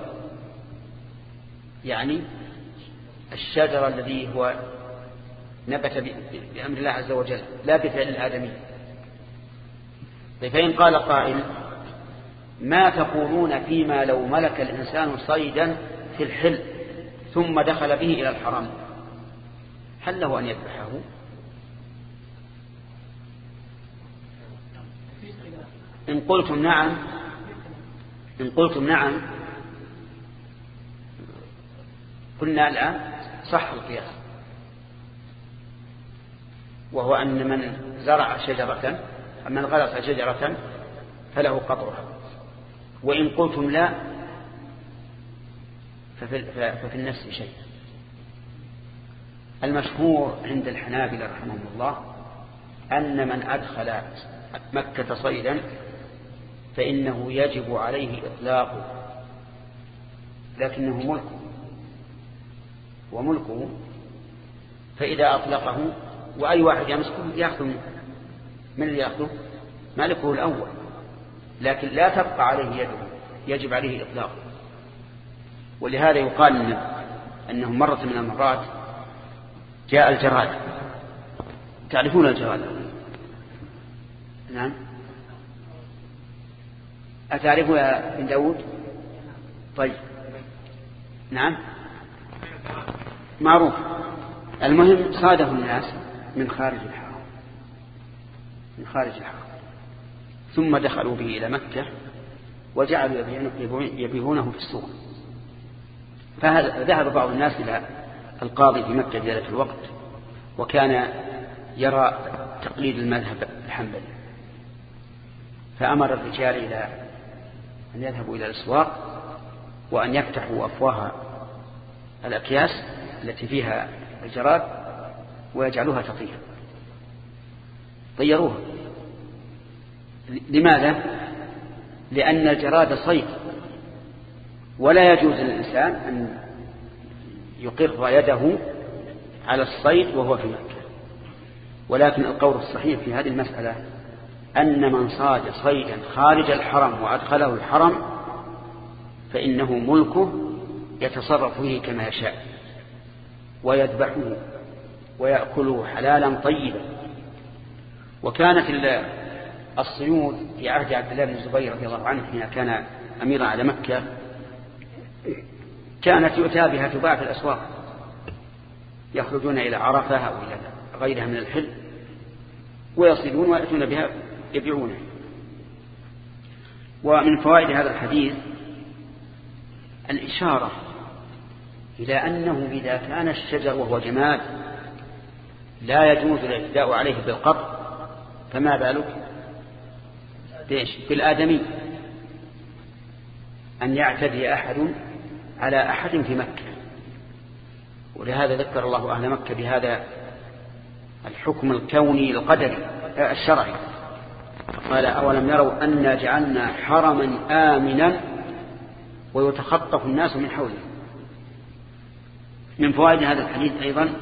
يعني الشجر الذي هو نبت بأمر الله عز وجل لا بفعل الآدمي. فإن قال قائل ما تقولون فيما لو ملك الإنسان صيدا في الحل ثم دخل به إلى الحرم، هل له أن يذبحه؟ إن قلتم نعم إن قلتم نعم قلنا الآن صح القياس، وهو أن من زرع شجرة من غرس شجرة فله قطعها. وإن قلتم لا ففي, ففي النفس شيء. المشهور عند الحنابلة رحمهم الله أن من أدخل مكة صيدا فإنه يجب عليه إطلاقه، لكنه ملكه وملكه، فإذا أطلقه وأي واحد يمسكه يأخذ منه، من اللي يأخذه؟ مالكه الأول، لكن لا تبقى عليه يده، يجب عليه إطلاقه. ولهذا يقال إن أنه مرة من المرات جاء الجراد، تعرفون الجراد؟ نعم، أتعرفوا يا بن داود؟ طيب نعم معروف. المهم صاده الناس من خارج الحرم من خارج الحرم ثم دخلوا به إلى مكة وجعلوا يبيعونه في السوق. فذهب بعض الناس إلى القاضي في مكة في ذلك الوقت، وكان يرى تقليد المذهب الحنبلي، فأمر الرجال إلى أن يذهبوا إلى الأسواق وأن يفتحوا أفواه الأكياس التي فيها الجراد ويجعلوها تطير. طيروها. لماذا؟ لأن الجراد صيد، ولا يجوز للإنسان أن يقر يده على الصيد وهو في مكة. ولكن القول الصحيح في هذه المسألة أن من صاد صيدا خارج الحرم وأدخله الحرم فإنه ملكه يتصرف فيه كما يشاء، ويذبحه ويأكله حلالا طيبا. وكانت الصيود في عهد عبد الله بن الزبير رضي الله عنه حين كان أميرا على مكة كانت يؤتى بها تباع في الأسواق، يخرجون إلى عرفة أو إلى غيرها من الحل ويصيدون ويأتون بها يبيعونها. ومن فوائد هذا الحديث الإشارة إلى أنه إذا كان الشجر وهو جماد لا يجوز الاعتداء عليه بالقطع، فما بالك بالآدمي أن يعتدي أحد على أحد في مكة. ولهذا ذكر الله أهل مكة بهذا الحكم الكوني القدري الشرعي، قال أولم يروا أنا جعلنا حرما آمنا ويتخطف الناس من حوله. من فوائد هذا الحديث أيضا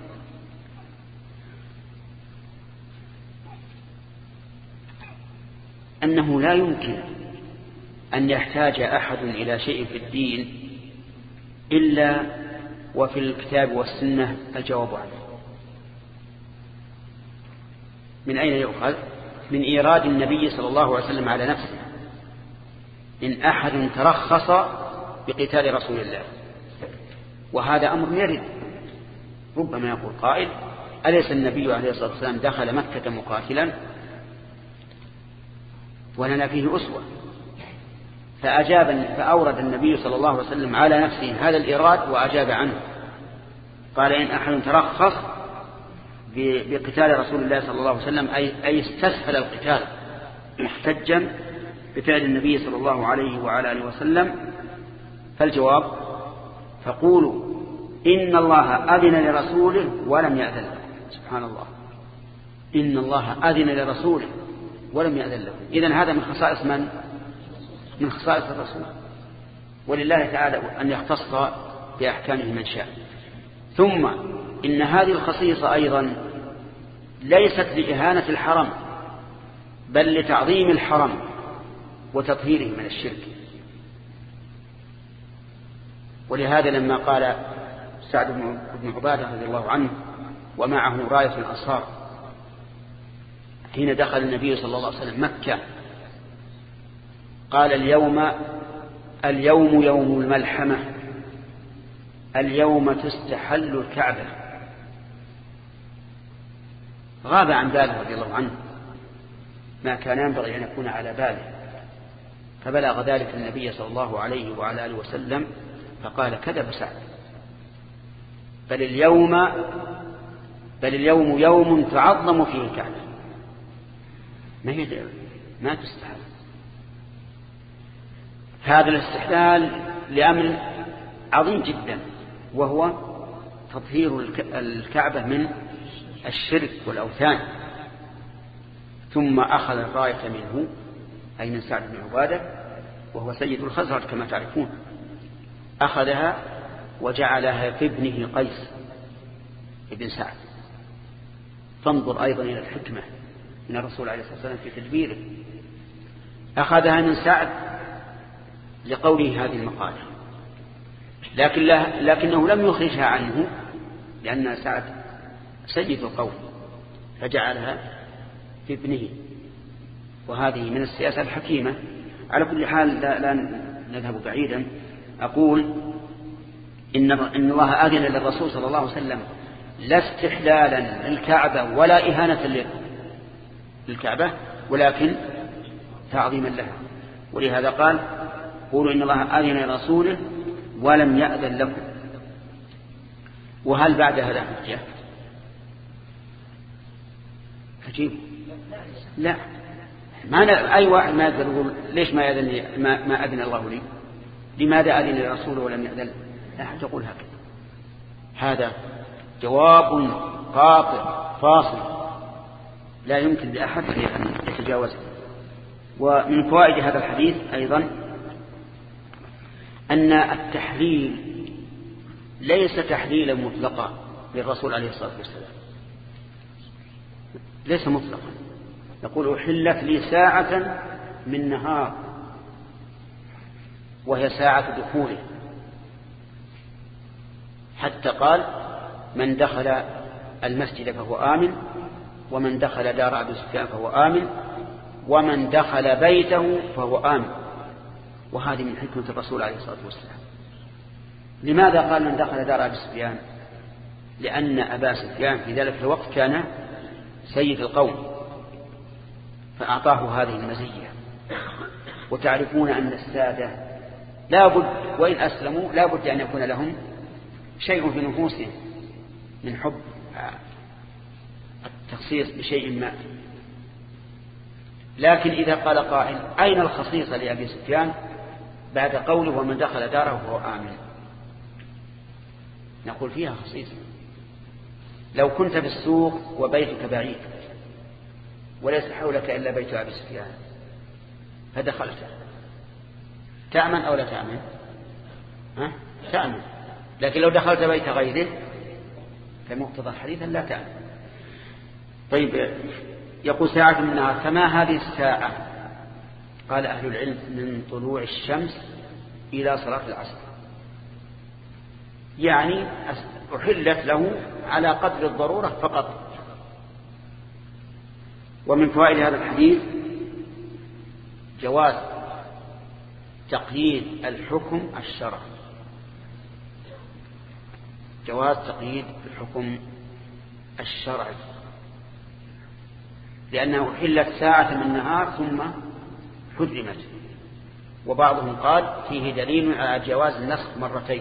أنه لا يمكن أن يحتاج أحد إلى شيء في الدين إلا وفي الكتاب والسنة الجواب عنه. من أين يؤخذ؟ من إيراد النبي صلى الله عليه وسلم على نفسه إن أحد ترخص بقتال رسول الله، وهذا أمر يرد. ربما يقول قائل أليس النبي عليه الصلاة والسلام دخل مكة مقاتلا ولنا فيه أسوة؟ فأجاب فأورد النبي صلى الله عليه وسلم على نفسه هذا الإيراد وأجاب عنه، قال إن أحد ترخص بقتال رسول الله صلى الله عليه وسلم أي استسهل القتال محتجا بفعل النبي صلى الله عليه وعلى آله وسلم، فالجواب فقولوا إن الله أذن لرسوله ولم يأذن له. سبحان الله، إن الله أذن لرسوله ولم يأذن له. إذن هذا من خصائص من؟ من خصائص الرسول، ولله تعالى أن يختص بأحكامه من شاء. ثم إن هذه الخصيصة أيضا ليست لإهانة الحرم بل لتعظيم الحرم وتطهيره من الشرك. ولهذا لما قال سعد بن عبادة رضي الله عنه ومعه راية الأنصار حين دخل النبي صلى الله عليه وسلم مكة قال اليوم اليوم يوم الملحمة، اليوم تستحل الكعبة. غاب عن باله رضي الله عنه، ما كان ينبغي أن يكون على باله، فبلغ ذلك النبي صلى الله عليه وعلى آله وسلم فقال كذب سعد، بل اليوم بل اليوم يوم تعظم فيه الكعبة، ما هي ما تستحل. هذا الاستحلال لأمر عظيم جدا، وهو تطهير الكعبة من الشرك والأوثان. ثم أخذ الراية منه أي من سعد بن عبادة وهو سيد الخزرج كما تعرفون، أخذها وجعلها في ابنه قيس ابن سعد. فانظر أيضا إلى الحكمة من الرسول عليه الصلاة والسلام في تدبيره، أخذها من سعد لقوله هذه المقالة، لكن لكنه لم يخرجها عنه لأن سعد سيد القوم فجعلها في ابنه، وهذه من السياسة الحكيمة. على كل حال لا, لا نذهب بعيدا، أقول إن, إن الله أذن للرسول صلى الله عليه وسلم لا استحلالا للكعبة ولا إهانة للكعبة ولكن تعظيما لها، ولهذا قال قولوا إن الله أذن لرسوله ولم يأذن لكم. وهل بعد هذا حجة؟ عجيب، لا، ما أي واحد ما يقدر يقول ليش ما يأذن ما, ما أذن الله لي، لماذا أذن لرسوله ولم يأذن؟ لا أحد يقول هكذا. هذا جواب قاطع فاصل لا يمكن لأحد أن يتجاوزه. ومن فوائد هذا الحديث أيضا أن التحليل ليس تحليلا مطلقا للرسول عليه الصلاة والسلام، ليس مطلقا. يقول أحلت لي ساعة من نهار وهي ساعة دخوله، حتى قال من دخل المسجد فهو آمن، ومن دخل دار أبي سفيان فهو آمن، ومن دخل بيته فهو آمن. وهذه من حكمة الرسول عليه الصلاة والسلام. لماذا قال من دخل دار أبي سفيان؟ لأن أبا سفيان في ذلك الوقت كان سيد القوم فأعطاه هذه المزية. وتعرفون أن السادة لا بد وإن أسلموا لا بد أن يكون لهم شيء في نفوسهم من حب التخصيص بشيء ما. لكن إذا قال قائل أين الخصيصة لأبي سفيان بعد قوله ومن دخل داره فهو آمن؟ نقول فيها خصيصة. لو كنت في السوق وبيتك بعيد وليس حولك إلا بيت أبي سفيان فدخلت، تأمن أو لا تأمن؟ ها؟ تأمن. لكن لو دخلت بيت غيره فمقتضى الحديث لا تأمن. طيب، يقول ساعة من النهار، فما هذه الساعة؟ قال أهل العلم من طلوع الشمس إلى صلاة العصر، يعني أحلت له على قدر الضرورة فقط. ومن فوائد هذا الحديث جواز تقييد الحكم الشرعي، جواز تقييد الحكم الشرعي، لأنه حلت ساعة من النهار ثم حرمت. وبعضهم قال فيه دليل على جواز النسخ مرتين،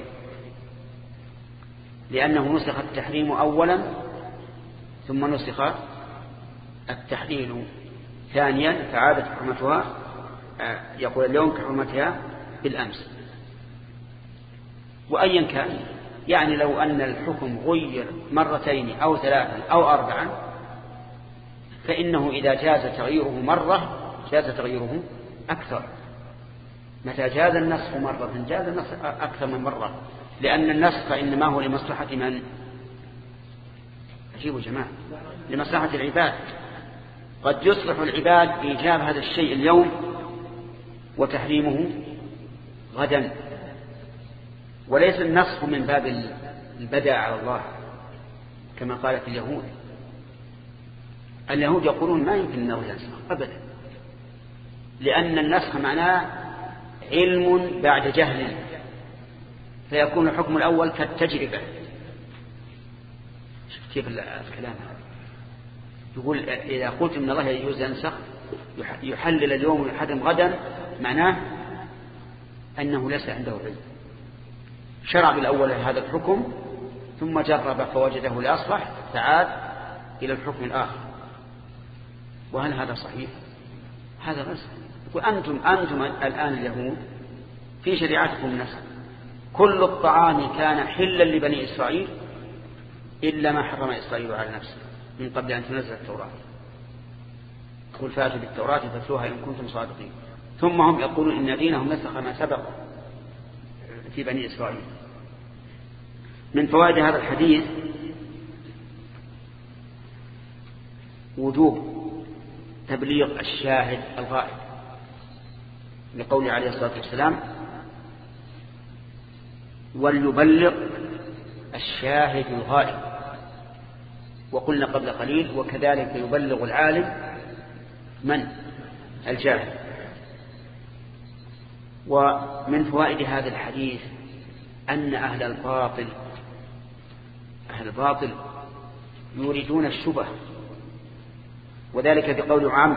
لأنه نسخ التحريم أولا ثم نسخ التحليل ثانيا فعادت حرمتها، يقول اليوم كحرمتها بالأمس. وأيا كان، يعني لو أن الحكم غير مرتين أو ثلاثا أو أربعا فإنه إذا جاز تغييره مرة جاز تغييره أكثر. متى جاز النسخ مرة جاز النسخ أكثر من مرة، لأن النسخ إنما هو لمصلحة من؟ أجيبوا جماعة، لمصلحة العباد. قد يصلح العباد بإيجاب هذا الشيء اليوم وتحريمه غدا. وليس النسخ من باب البدع على الله كما قالت اليهود. اليهود يقولون ما يمكن أنه ينسخ أبدا، لأن النسخ معناه علم بعد جهل، فيكون الحكم الأول كالتجربة. كيف الكلام هذا؟ يقول إذا قلت إن الله يجوز ينسخ يحلل اليوم ويحرم غدا، معناه أنه ليس عنده علم. شرع بالأول هذا الحكم ثم جرب فوجده لا يصلح فعاد إلى الحكم الآخر. وهل هذا صحيح؟ هذا غير صحيح. وأنتم أنتم الآن اليهود في شريعتكم النسخ، كل الطعام كان حلا لبني إسرائيل إلا ما حرم إسرائيل على نفسه من قبل أن تنزل التوراة. قل فاتوا بالتوراة فاتلوها إن كنتم صادقين. ثم هم يقولون إن دينهم نسخ ما سبق في بني إسرائيل. من فوائد هذا الحديث وجوب تبليغ الشاهد الغائب، لقوله عليه الصلاة والسلام وليبلغ الشاهد الغائب. وقلنا قبل قليل وكذلك يبلغ العالم من الجاهل. ومن فوائد هذا الحديث أن أهل الباطل أهل الباطل يريدون الشبه، وذلك بقول عم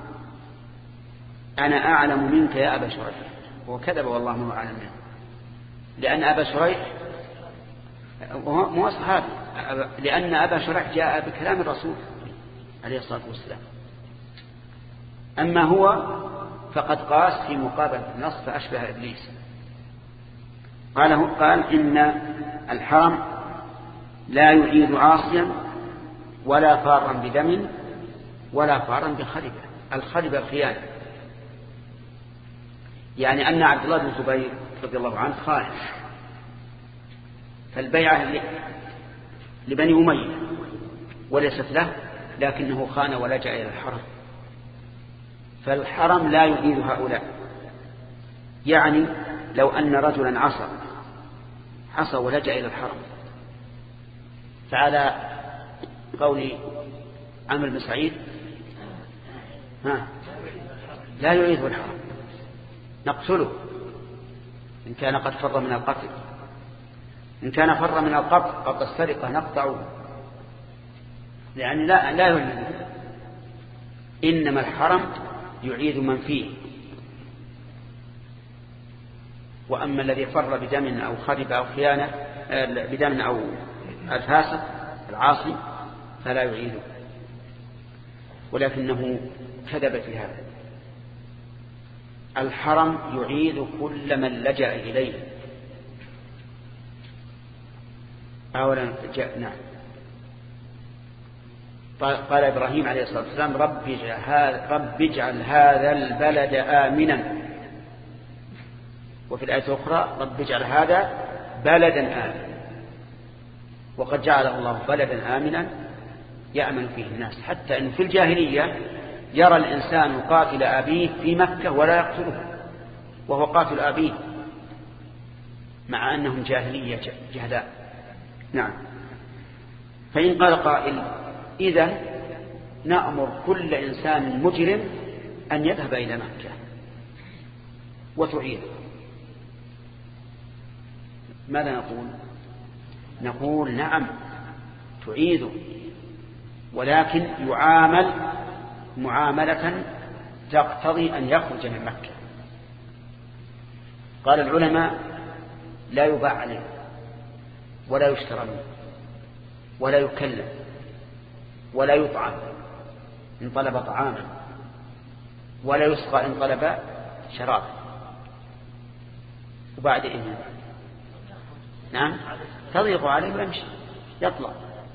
أنا أعلم منك يا أبا شريح، وكذب والله ما أعلم منه، لأن أبا شريح مو صحابي، لأن أبا شريح جاء بكلام الرسول عليه الصلاة والسلام. أما هو فقد قاس في مقابلة النص فأشبه إبليس. قال قال إن الحرم لا يعيد عاصيا ولا فارا بدم ولا فارا بخربة. الخربة الخيانة، يعني أن عبد الله بن الزبير رضي الله عنه خائن، فالبيعة لبني أمية وليست له، لكنه خان ولجأ إلى الحرم، فالحرم لا يعيد هؤلاء. يعني لو أن رجلا عصى عصى ولجأ إلى الحرم، فعلى قول عمرو بن سعيد ها لا يعيد الحرم، نقتله إن كان قد فر من القتل، إن كان فر من القتل قد السرقة نقطعه، يعني لا لا يعيد. إنما الحرم يعيد من فيه، وأما الذي فر بدم أو خرب أو خيانة بدم أو الفاسق العاصي فلا يعيده، ولكنه كذب في هذا. الحرم يعيد كل من لجأ إليه. أولا جاء نعم قال إبراهيم عليه الصلاة والسلام رب اجعل هذا, رب اجعل هذا البلد آمنا، وفي الآية الأخرى رب اجعل هذا بلدا آمنا، وقد جعله الله بلدا آمنا يأمن فيه الناس، حتى أن في الجاهلية يرى الإنسان قاتل أبيه في مكة ولا يقتله وهو قاتل أبيه، مع أنهم جاهلية جهلاء. نعم. فإن قال قائل إذن نأمر كل إنسان مجرم أن يذهب إلى مكة وتعيده، ماذا نقول؟ نقول نعم تعيده، ولكن يعامل معاملة تقتضي أن يخرج من مكة. قال العلماء لا يباع عليه ولا يشترى منه ولا يكلم ولا يطعم إن طلب طعاما ولا يسقى إن طلب شراب. وبعد إذن نعم تضيق عليه ويمشي يطلع.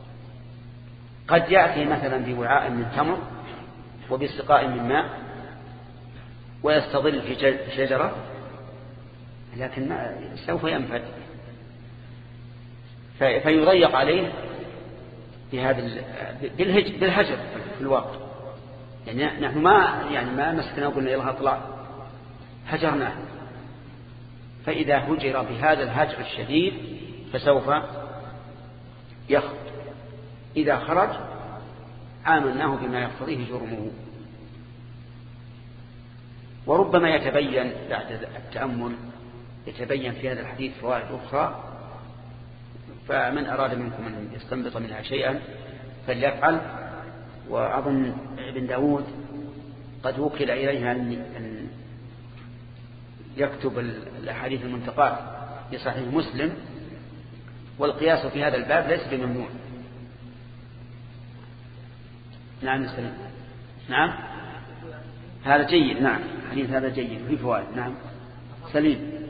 قد يأتي مثلا بوعاء من تمر وبسقاء من ماء ويستظل في شجرة، لكن ما سوف ينفد فيضيق عليه بهذا بالهجر في الواقع. يعني نحن ما يعني ما مسكنا وقلنا يلا اطلع، هجرناه، فإذا هجر بهذا الهجر الشديد فسوف يخرج، إذا خرج عاملناه بما يقتضيه جرمه. وربما يتبين بعد التأمل يتبين في هذا الحديث فوائد أخرى، فمن أراد منكم أن يستنبط منها شيئا فليفعل. وأظن ابن داود قد وكل إليها أن يكتب الأحاديث المنتقاة في صحيح مسلم، والقياس في هذا الباب ليس بممنوع. نعم سليم. نعم هذا جيد. نعم حديث هذا جيد في فوائد. نعم سليم.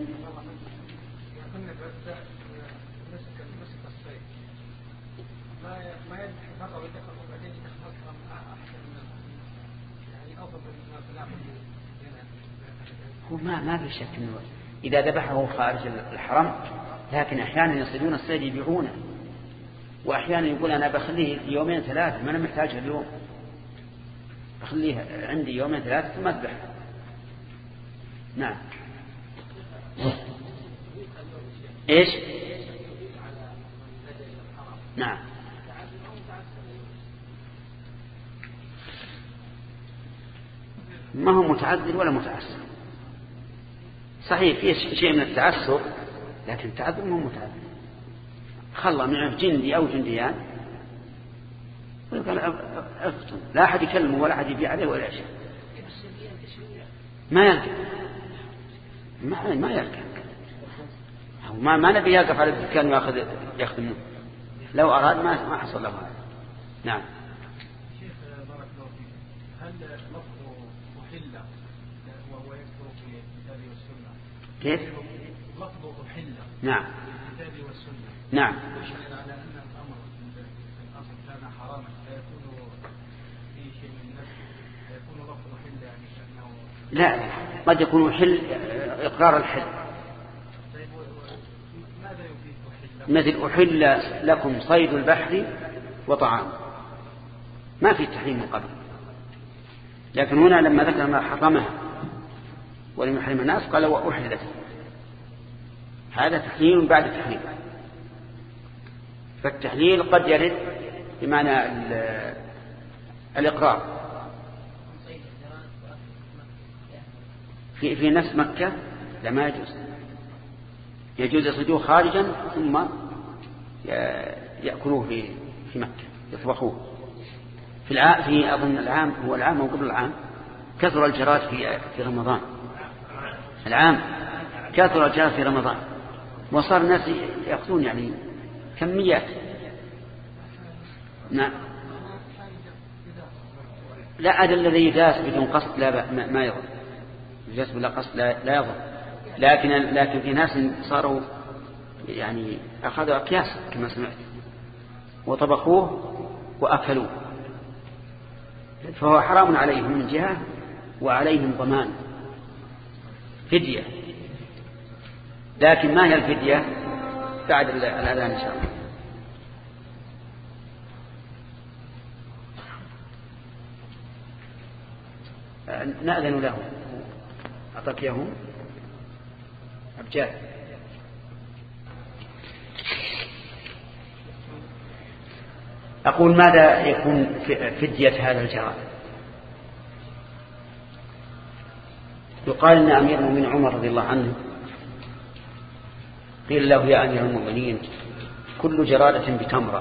هو ما ما في شك انه اذا ذبحه خارج الحرم، لكن احيانا يصيدون الصيد يبيعونه، واحيانا يقول انا بخليه يومين ثلاثه ما انا محتاجه اليوم، بخليه عندي يومين ثلاثه ثم اذبحه. نعم. ايش؟ نعم. ما هو متعذر ولا متعسر. صحيح في شيء من التعسر، لكن التعذر ما هو متعذر. خلى معه جندي أو جنديان ويقال أفتن، لا أحد يكلمه ولا أحد يبيع عليه ولا شيء. ما يلقى ما ما يلقى ما ما نبي يقف على الدكان ويأخذ يأخذ منه، لو أراد ما ما حصل له هذا. نعم. شيخ بارك الله فيك، هل لفظ أحل وهو يذكر في الكتاب والسنة؟ كيف؟ لفظ أحل. نعم. في الكتاب والسنة. نعم. يشهد على أن الأمر في الأصل كان حراما فيكون في شيء من نفسه فيكون لفظ أحل يعني كأنه. لا قد يكون حل إقرار الحل. طيب ماذا يفيد أحل؟ مثل أحل لكم صيد البحر وطعام، ما في تحريم من قبل، لكن هنا لما ذكر ما حرمها ولم يحرم الناس قال وأحلت، هذا تحليل بعد تحريم. فالتحليل قد يرد بمعنى الإقرار في في نفس مكة، لا ما يجوز. يجوز يصيدوه خارجا ثم يأكلوه في في مكة يطبخوه. في العام في أظن العام هو العام أو قبل العام كثر الجراد في في رمضان. العام كثر الجراد في رمضان وصار الناس يأخذون يعني كميات. نعم. لا هذا الذي يداس بدون قصد لا ما يضر، يداس بلا قصد لا, لا يضر، لكن لكن في ناس صاروا يعني أخذوا أكياس كما سمعت وطبخوه وأكلوه، فهو حرام عليهم من جهة وعليهم ضمان فدية، لكن ما هي الفدية بعد الأذان إن شاء الله. نأذن له. أعطاك إياه أبجاد. أقول ماذا يكون فدية هذا الجراد؟ يقال إن أمير المؤمنين عمر رضي الله عنه قيل له يا أمير المؤمنين كل جرادة بتمرة،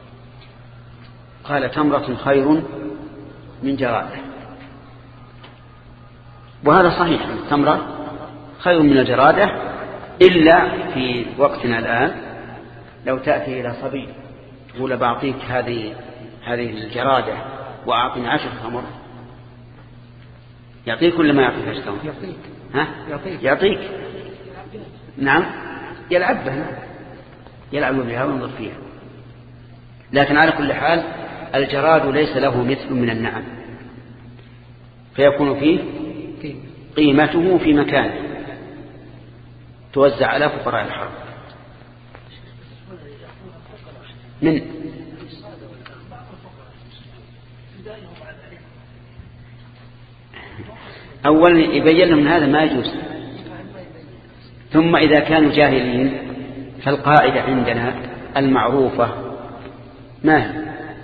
قال تمرة خير من جرادة. وهذا صحيح، التمرة خير من الجرادة، إلا في وقتنا الآن لو تأتي إلى صبي تقول بعطيك هذه هذه الجرادة وأعطني عشر تمر، يعطيك ولا ما يعطيك عشر تمر؟ يعطيك. ها؟ يعطيك. يعطيك. نعم يلعب بها، يلعب بها وينظر فيها. لكن على كل حال الجراد ليس له مثل من النعم، فيكون فيه قيمته في مكانه توزع على فقراء الحرب. من أولا يبين لهم هذا ما يجوز. ثم إذا كانوا جاهلين فالقاعدة عندنا المعروفة ما هي؟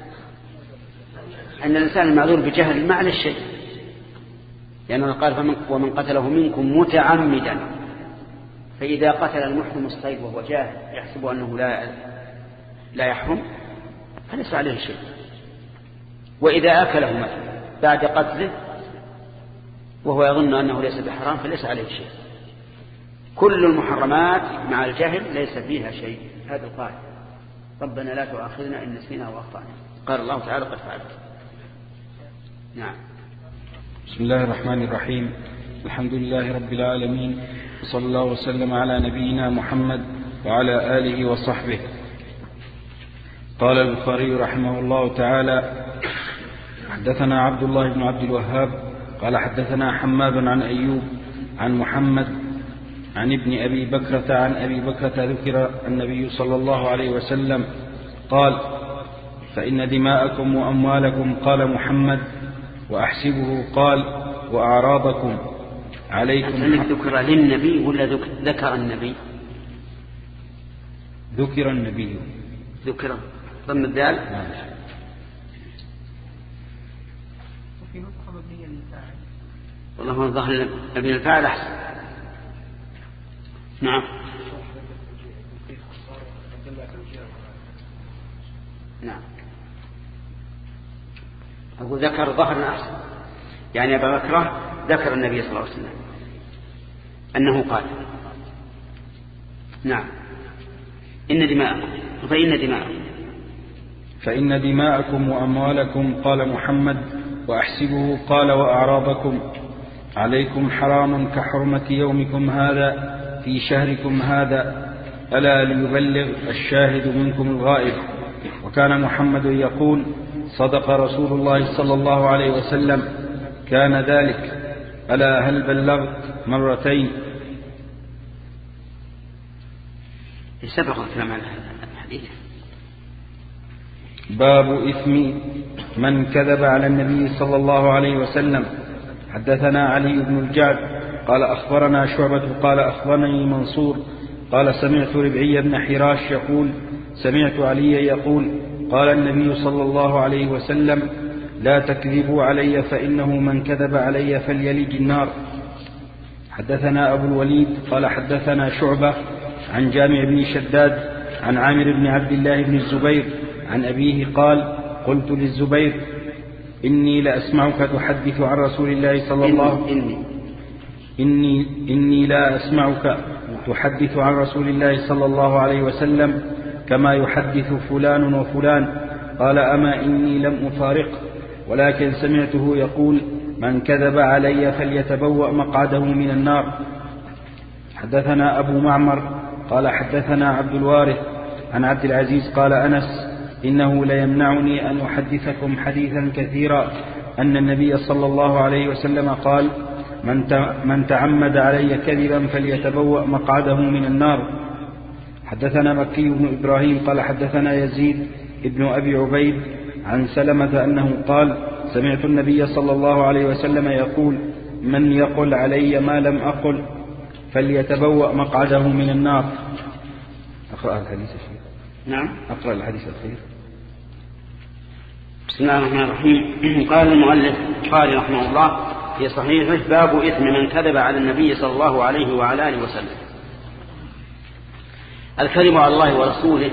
أن الإنسان المعذور بجهل ما عليه شيء، لأنه قال فمن ومن قتله منكم متعمدا. فإذا قتل المحرم الصيد وهو جاهل يحسب أنه لا لا يحرم فليس عليه شيء. وإذا أكله مثلا بعد قتله وهو يظن أنه ليس بحرام فليس عليه شيء. كل المحرمات مع الجهل ليس فيها شيء. هذا القاعدة. ربنا لا تؤاخذنا إن نسينا وأخطأنا. قال الله تعالى قد فعلت. نعم. بسم الله الرحمن الرحيم. الحمد لله رب العالمين، وصلى الله وسلم على نبينا محمد وعلى آله وصحبه. قال البخاري رحمه الله تعالى: حدثنا عبد الله بن عبد الوهاب قال حدثنا حماد عن أيوب عن محمد عن ابن أبي بكرة عن أبي بكرة ذكر النبي صلى الله عليه وسلم قال: فإن دماءكم وأموالكم قال محمد، وأحسبه قال: وأعراضكم عليكم. ذكر للنبي ولا ذكر النبي؟ ذكر النبي. ذكر ضم الدال. وفي نسخة مبنية للفاعل. والله ظهر مبني الفاعل أحسن. نعم. نعم. أقول ذكر ظهر أحسن، يعني أبا بكر ذكر النبي صلى الله عليه وسلم أنه قال: نعم إن دماءكم فإن دماءكم فإن دماءكم وأموالكم قال محمد، وأحسبه قال: وأعراضكم عليكم حرام كحرمة يومكم هذا في شهركم هذا، ألا ليبلغ الشاهد منكم الغائب. وكان محمد يقول: صدق رسول الله صلى الله عليه وسلم كان ذلك، ألا هل بلغت مرتين. سبق الكلام عن الحديث. باب إثم من كذب على النبي صلى الله عليه وسلم. حدثنا علي بن الجعد قال أخبرنا شعبة قال أخبرني منصور قال سمعت ربعي بن حراش يقول سمعت علي يقول: قال النبي صلى الله عليه وسلم: لا تكذبوا علي فإنه من كذب علي فليلج النار. حدثنا أبو الوليد قال حدثنا شعبة عن جامع بن شداد عن عامر بن عبد الله بن الزبير عن أبيه قال: قلت للزبير: إني لأسمعك تحدث عن رسول الله صلى الله إني إني إني لا أسمعك تحدث عن رسول الله صلى الله عليه وسلم كما يحدث فلان وفلان. قال: أما إني لم أفارقه، ولكن سمعته يقول: من كذب علي فليتبوأ مقعده من النار. حدثنا أبو معمر قال حدثنا عبد الوارث عن عبد العزيز قال أنس: إنه ليمنعني أن أحدثكم حديثا كثيرا أن النبي صلى الله عليه وسلم قال: من تعمد علي كذبا فليتبوأ مقعده من النار. حدثنا مكي بن إبراهيم قال حدثنا يزيد ابن أبي عبيد عن سلمة أنه قال: سمعت النبي صلى الله عليه وسلم يقول: من يقل علي ما لم أقل فليتبوأ مقعده من النار. أقرأ الحديث الشيخ. نعم. أقرأ الحديث الأخير. بسم الله الرحمن الرحيم. قال المؤلف قال رحمه الله في صحيحه: باب إثم من كذب على النبي صلى الله عليه وعلى آله وسلم. الكذب على الله ورسوله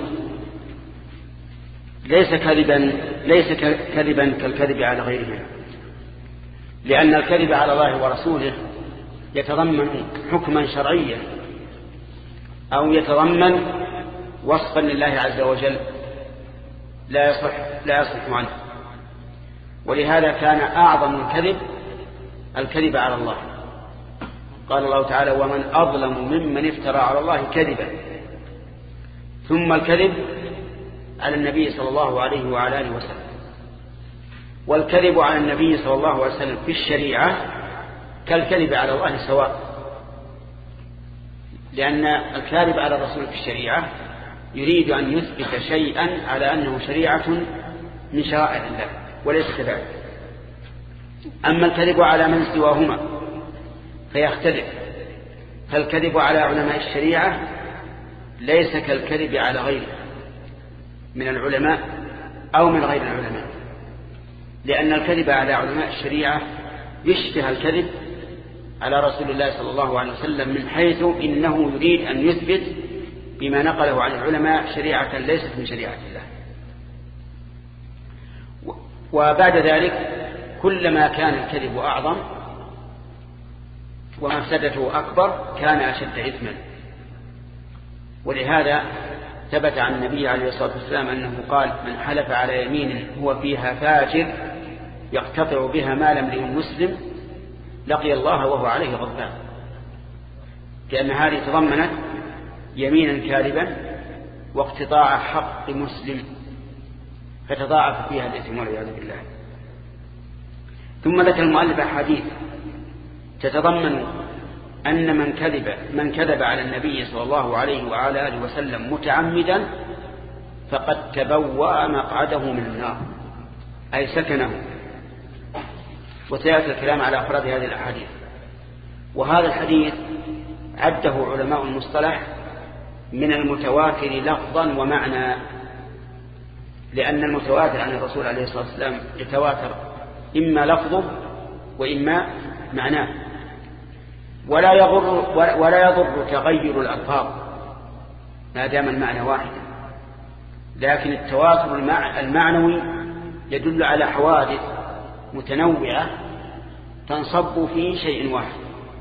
ليس كذبا ليس كذبا كالكذب على غيره، لأن الكذب على الله ورسوله يتضمن حكما شرعيا أو يتضمن وصفا لله عز وجل لا يصح لا يصح عنه. ولهذا كان أعظم الكذب الكذب على الله. قال الله تعالى: ومن أظلم ممن افترى على الله كذبا. ثم الكذب على النبي صلى الله عليه وعلى آله وسلم. والكذب على النبي صلى الله عليه وسلم في الشريعة كالكذب على الله سواء، لأن الكاذب على الرسول في الشريعة يريد أن يثبت شيئا على أنه شريعة من شرائع الله وليس كذلك. أما الكذب على من سواهما فيختلف. فالكذب على علماء الشريعة ليس كالكذب على غيره من العلماء أو من غير العلماء، لأن الكذب على علماء الشريعة يشبه الكذب على رسول الله صلى الله عليه وسلم، من حيث إنه يريد أن يثبت بما نقله عن العلماء شريعة ليست من شريعة الله. وبعد ذلك كلما كان الكذب أعظم ومفسدته أكبر كان أشد إثما. ولهذا ثبت عن النبي عليه الصلاة والسلام أنه قال: من حلف على يمين هو فيها فاجر يقتطع بها مال امرئ مسلم لقي الله وهو عليه غضبان. لأن هذه تضمنت يمينا كاذبا واقتطاع حق مسلم، فتضاعف فيها الإثم والعياذ بالله. ثم ذكر المؤلف أحاديث تتضمن أن من كذب من كذب على النبي صلى الله عليه وعلى آله وسلم متعمدا فقد تبوأ مقعده من النار، أي سكنه. وسيأتي الكلام على أفراد هذه الأحاديث. وهذا الحديث عده علماء المصطلح من المتواتر لفظا ومعنى، لأن المتواتر عن الرسول عليه الصلاة والسلام يتواتر إما لفظه وإما معناه، ولا يضر ولا يضر تغير الألفاظ ما دام المعنى واحدا. لكن التواتر المعنوي يدل على حوادث متنوعة تنصب في شيء واحد.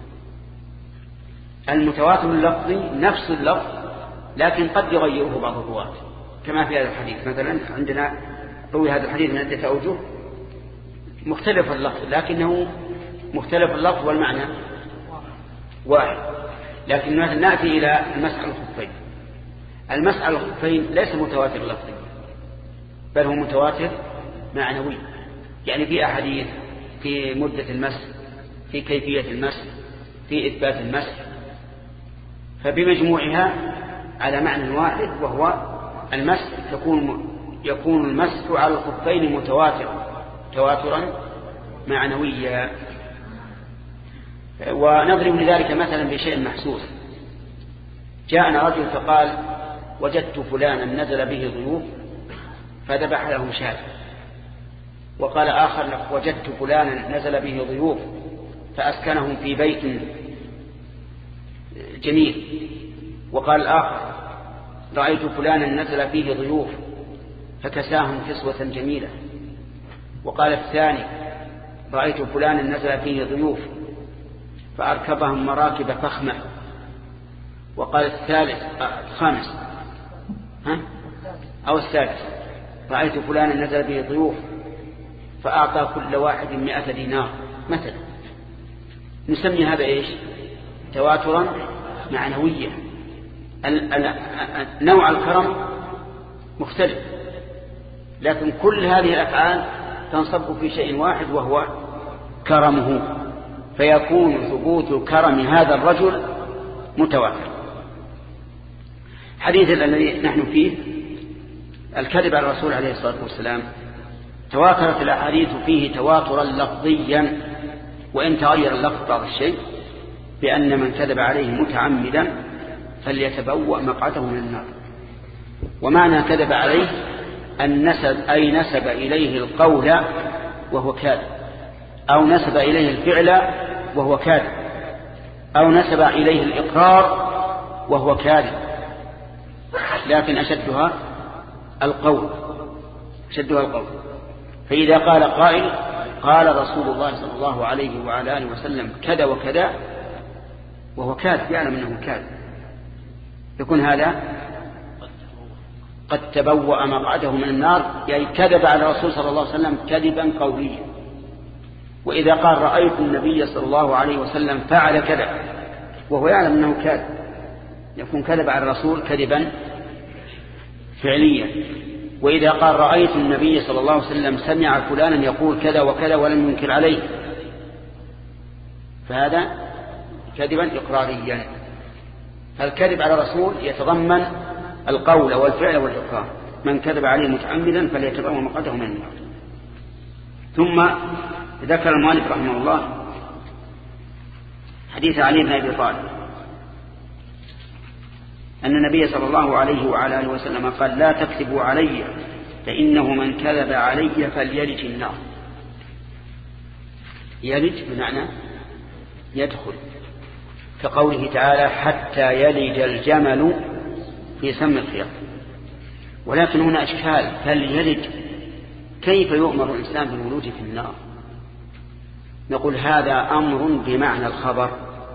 المتواتر اللفظي نفس اللفظ لكن قد يغيره بعض الرواة، كما في هذا الحديث. مثلا عندنا روي هذا الحديث من عدة أوجه مختلف اللفظ، لكنه مختلف اللفظ والمعنى واحد. لكن نأتي إلى المسح على الخفين. المسح على الخفين ليس متواتر لفظي، بل هو متواتر معنوي، يعني في أحاديث في مدة المسح، في كيفية المسح، في إثبات المسح، فبمجموعها على معنى واحد وهو المسح تكون يكون المسح على الخفين متواترا تواترا معنويا. ونضرب لذلك مثلا بشيء محسوس. جاءنا رجل فقال: وجدت فلانا نزل به ضيوف فذبح له شاة. وقال آخر: وجدت فلانا نزل به ضيوف فأسكنهم في بيت جميل. وقال الآخر: رأيت فلانا نزل فيه ضيوف فكساهم كسوة جميلة. وقال الثاني: رأيت فلانا نزل فيه ضيوف فأركبهم مراكب فخمة. وقال الثالث الخامس ها أو السادس: رأيت فلانا نزل به ضيوف فأعطى كل واحد مئة دينار مثلا. نسمي هذا إيش؟ تواترا معنويا. نوع الكرم مختلف، لكن كل هذه الأفعال تنصب في شيء واحد وهو كرمه، فيكون ثبوت كرم هذا الرجل متواتر. حديث الذي نحن فيه الكذب على الرسول عليه الصلاة والسلام تواترت الأحاديث فيه تواترا لفظيا، وإن تغير اللفظ بعض الشيء، بأن من كذب عليه متعمدا فليتبوأ مقعده من النار. ومعنى كذب عليه أن نسب أي نسب إليه القول وهو كاذب، أو نسب إليه الفعل وهو كاذب، أو نسب إليه الإقرار وهو كاذب. لكن أشدها القول أشدها القول فإذا قال قائل: قال رسول الله صلى الله عليه وعلى آله وسلم كذا وكذا، وهو كاذب يعلم أنه كاذب، يكون هذا قد تبوأ مقعده من النار، يعني كذب على الرسول صلى الله عليه وسلم كذبا قوليا. وإذا قال: رأيت النبي صلى الله عليه وسلم فعل كذا، وهو يعلم أنه كاذب، يكون كذب على الرسول كذبا فعليا. وإذا قال: رأيت النبي صلى الله عليه وسلم سمع فلانا يقول كذا وكذا ولم ينكر عليه، فهذا كذبا إقراريا. فالكذب على الرسول يتضمن القول والفعل والإقرار. من كذب عليه متعمدا فليتبوأ مقعده من النار. ثم ذكر المؤلف رحمه الله حديث علي بن أبي طالب أن النبي صلى الله عليه وعلى آله وسلم قال لا تكذبوا علي فإنه من كذب علي فليلج النار. يلج بمعنى يدخل، كقوله تعالى حتى يلج الجمل في سم الخياط. ولكن هنا أشكال، فليلج كيف يؤمر الإنسان بالولوج في النار؟ نقول هذا أمر بمعنى الخبر،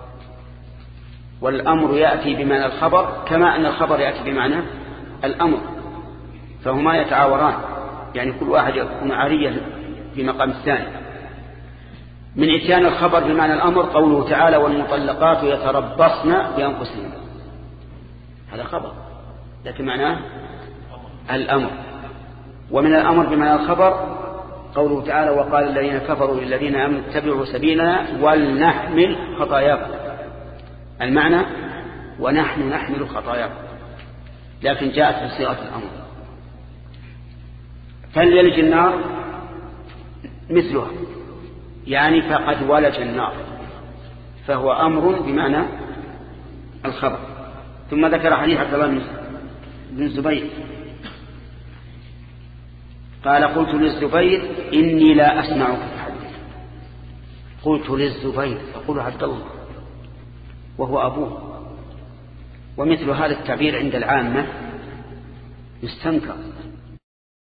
والأمر يأتي بمعنى الخبر كما أن الخبر يأتي بمعنى الأمر، فهما يتعاوران، يعني كل واحد يكون عاريا في مقام الثاني. من إتيان الخبر بمعنى الأمر قوله تعالى والمطلقات يتربصن بأنفسهن، هذا خبر لكن معناه الأمر. ومن الأمر بمعنى الخبر قوله تعالى وقال الذين كفروا للذين آمنوا اتبعوا سبيلنا ولنحمل خطاياكم، المعنى ونحن نحمل خطاياكم، لكن جاءت بصيغة الأمر. فليلج النار مثلها، يعني فقد ولج النار، فهو أمر بمعنى الخبر. ثم ذكر حديث عبد الله بن الزبير قال قلت للزبير إني لا أسمعك في الحديث. قلت للزبير أقول عبد الله وهو أبوه، ومثل هذا التعبير عند العامة يستنكر،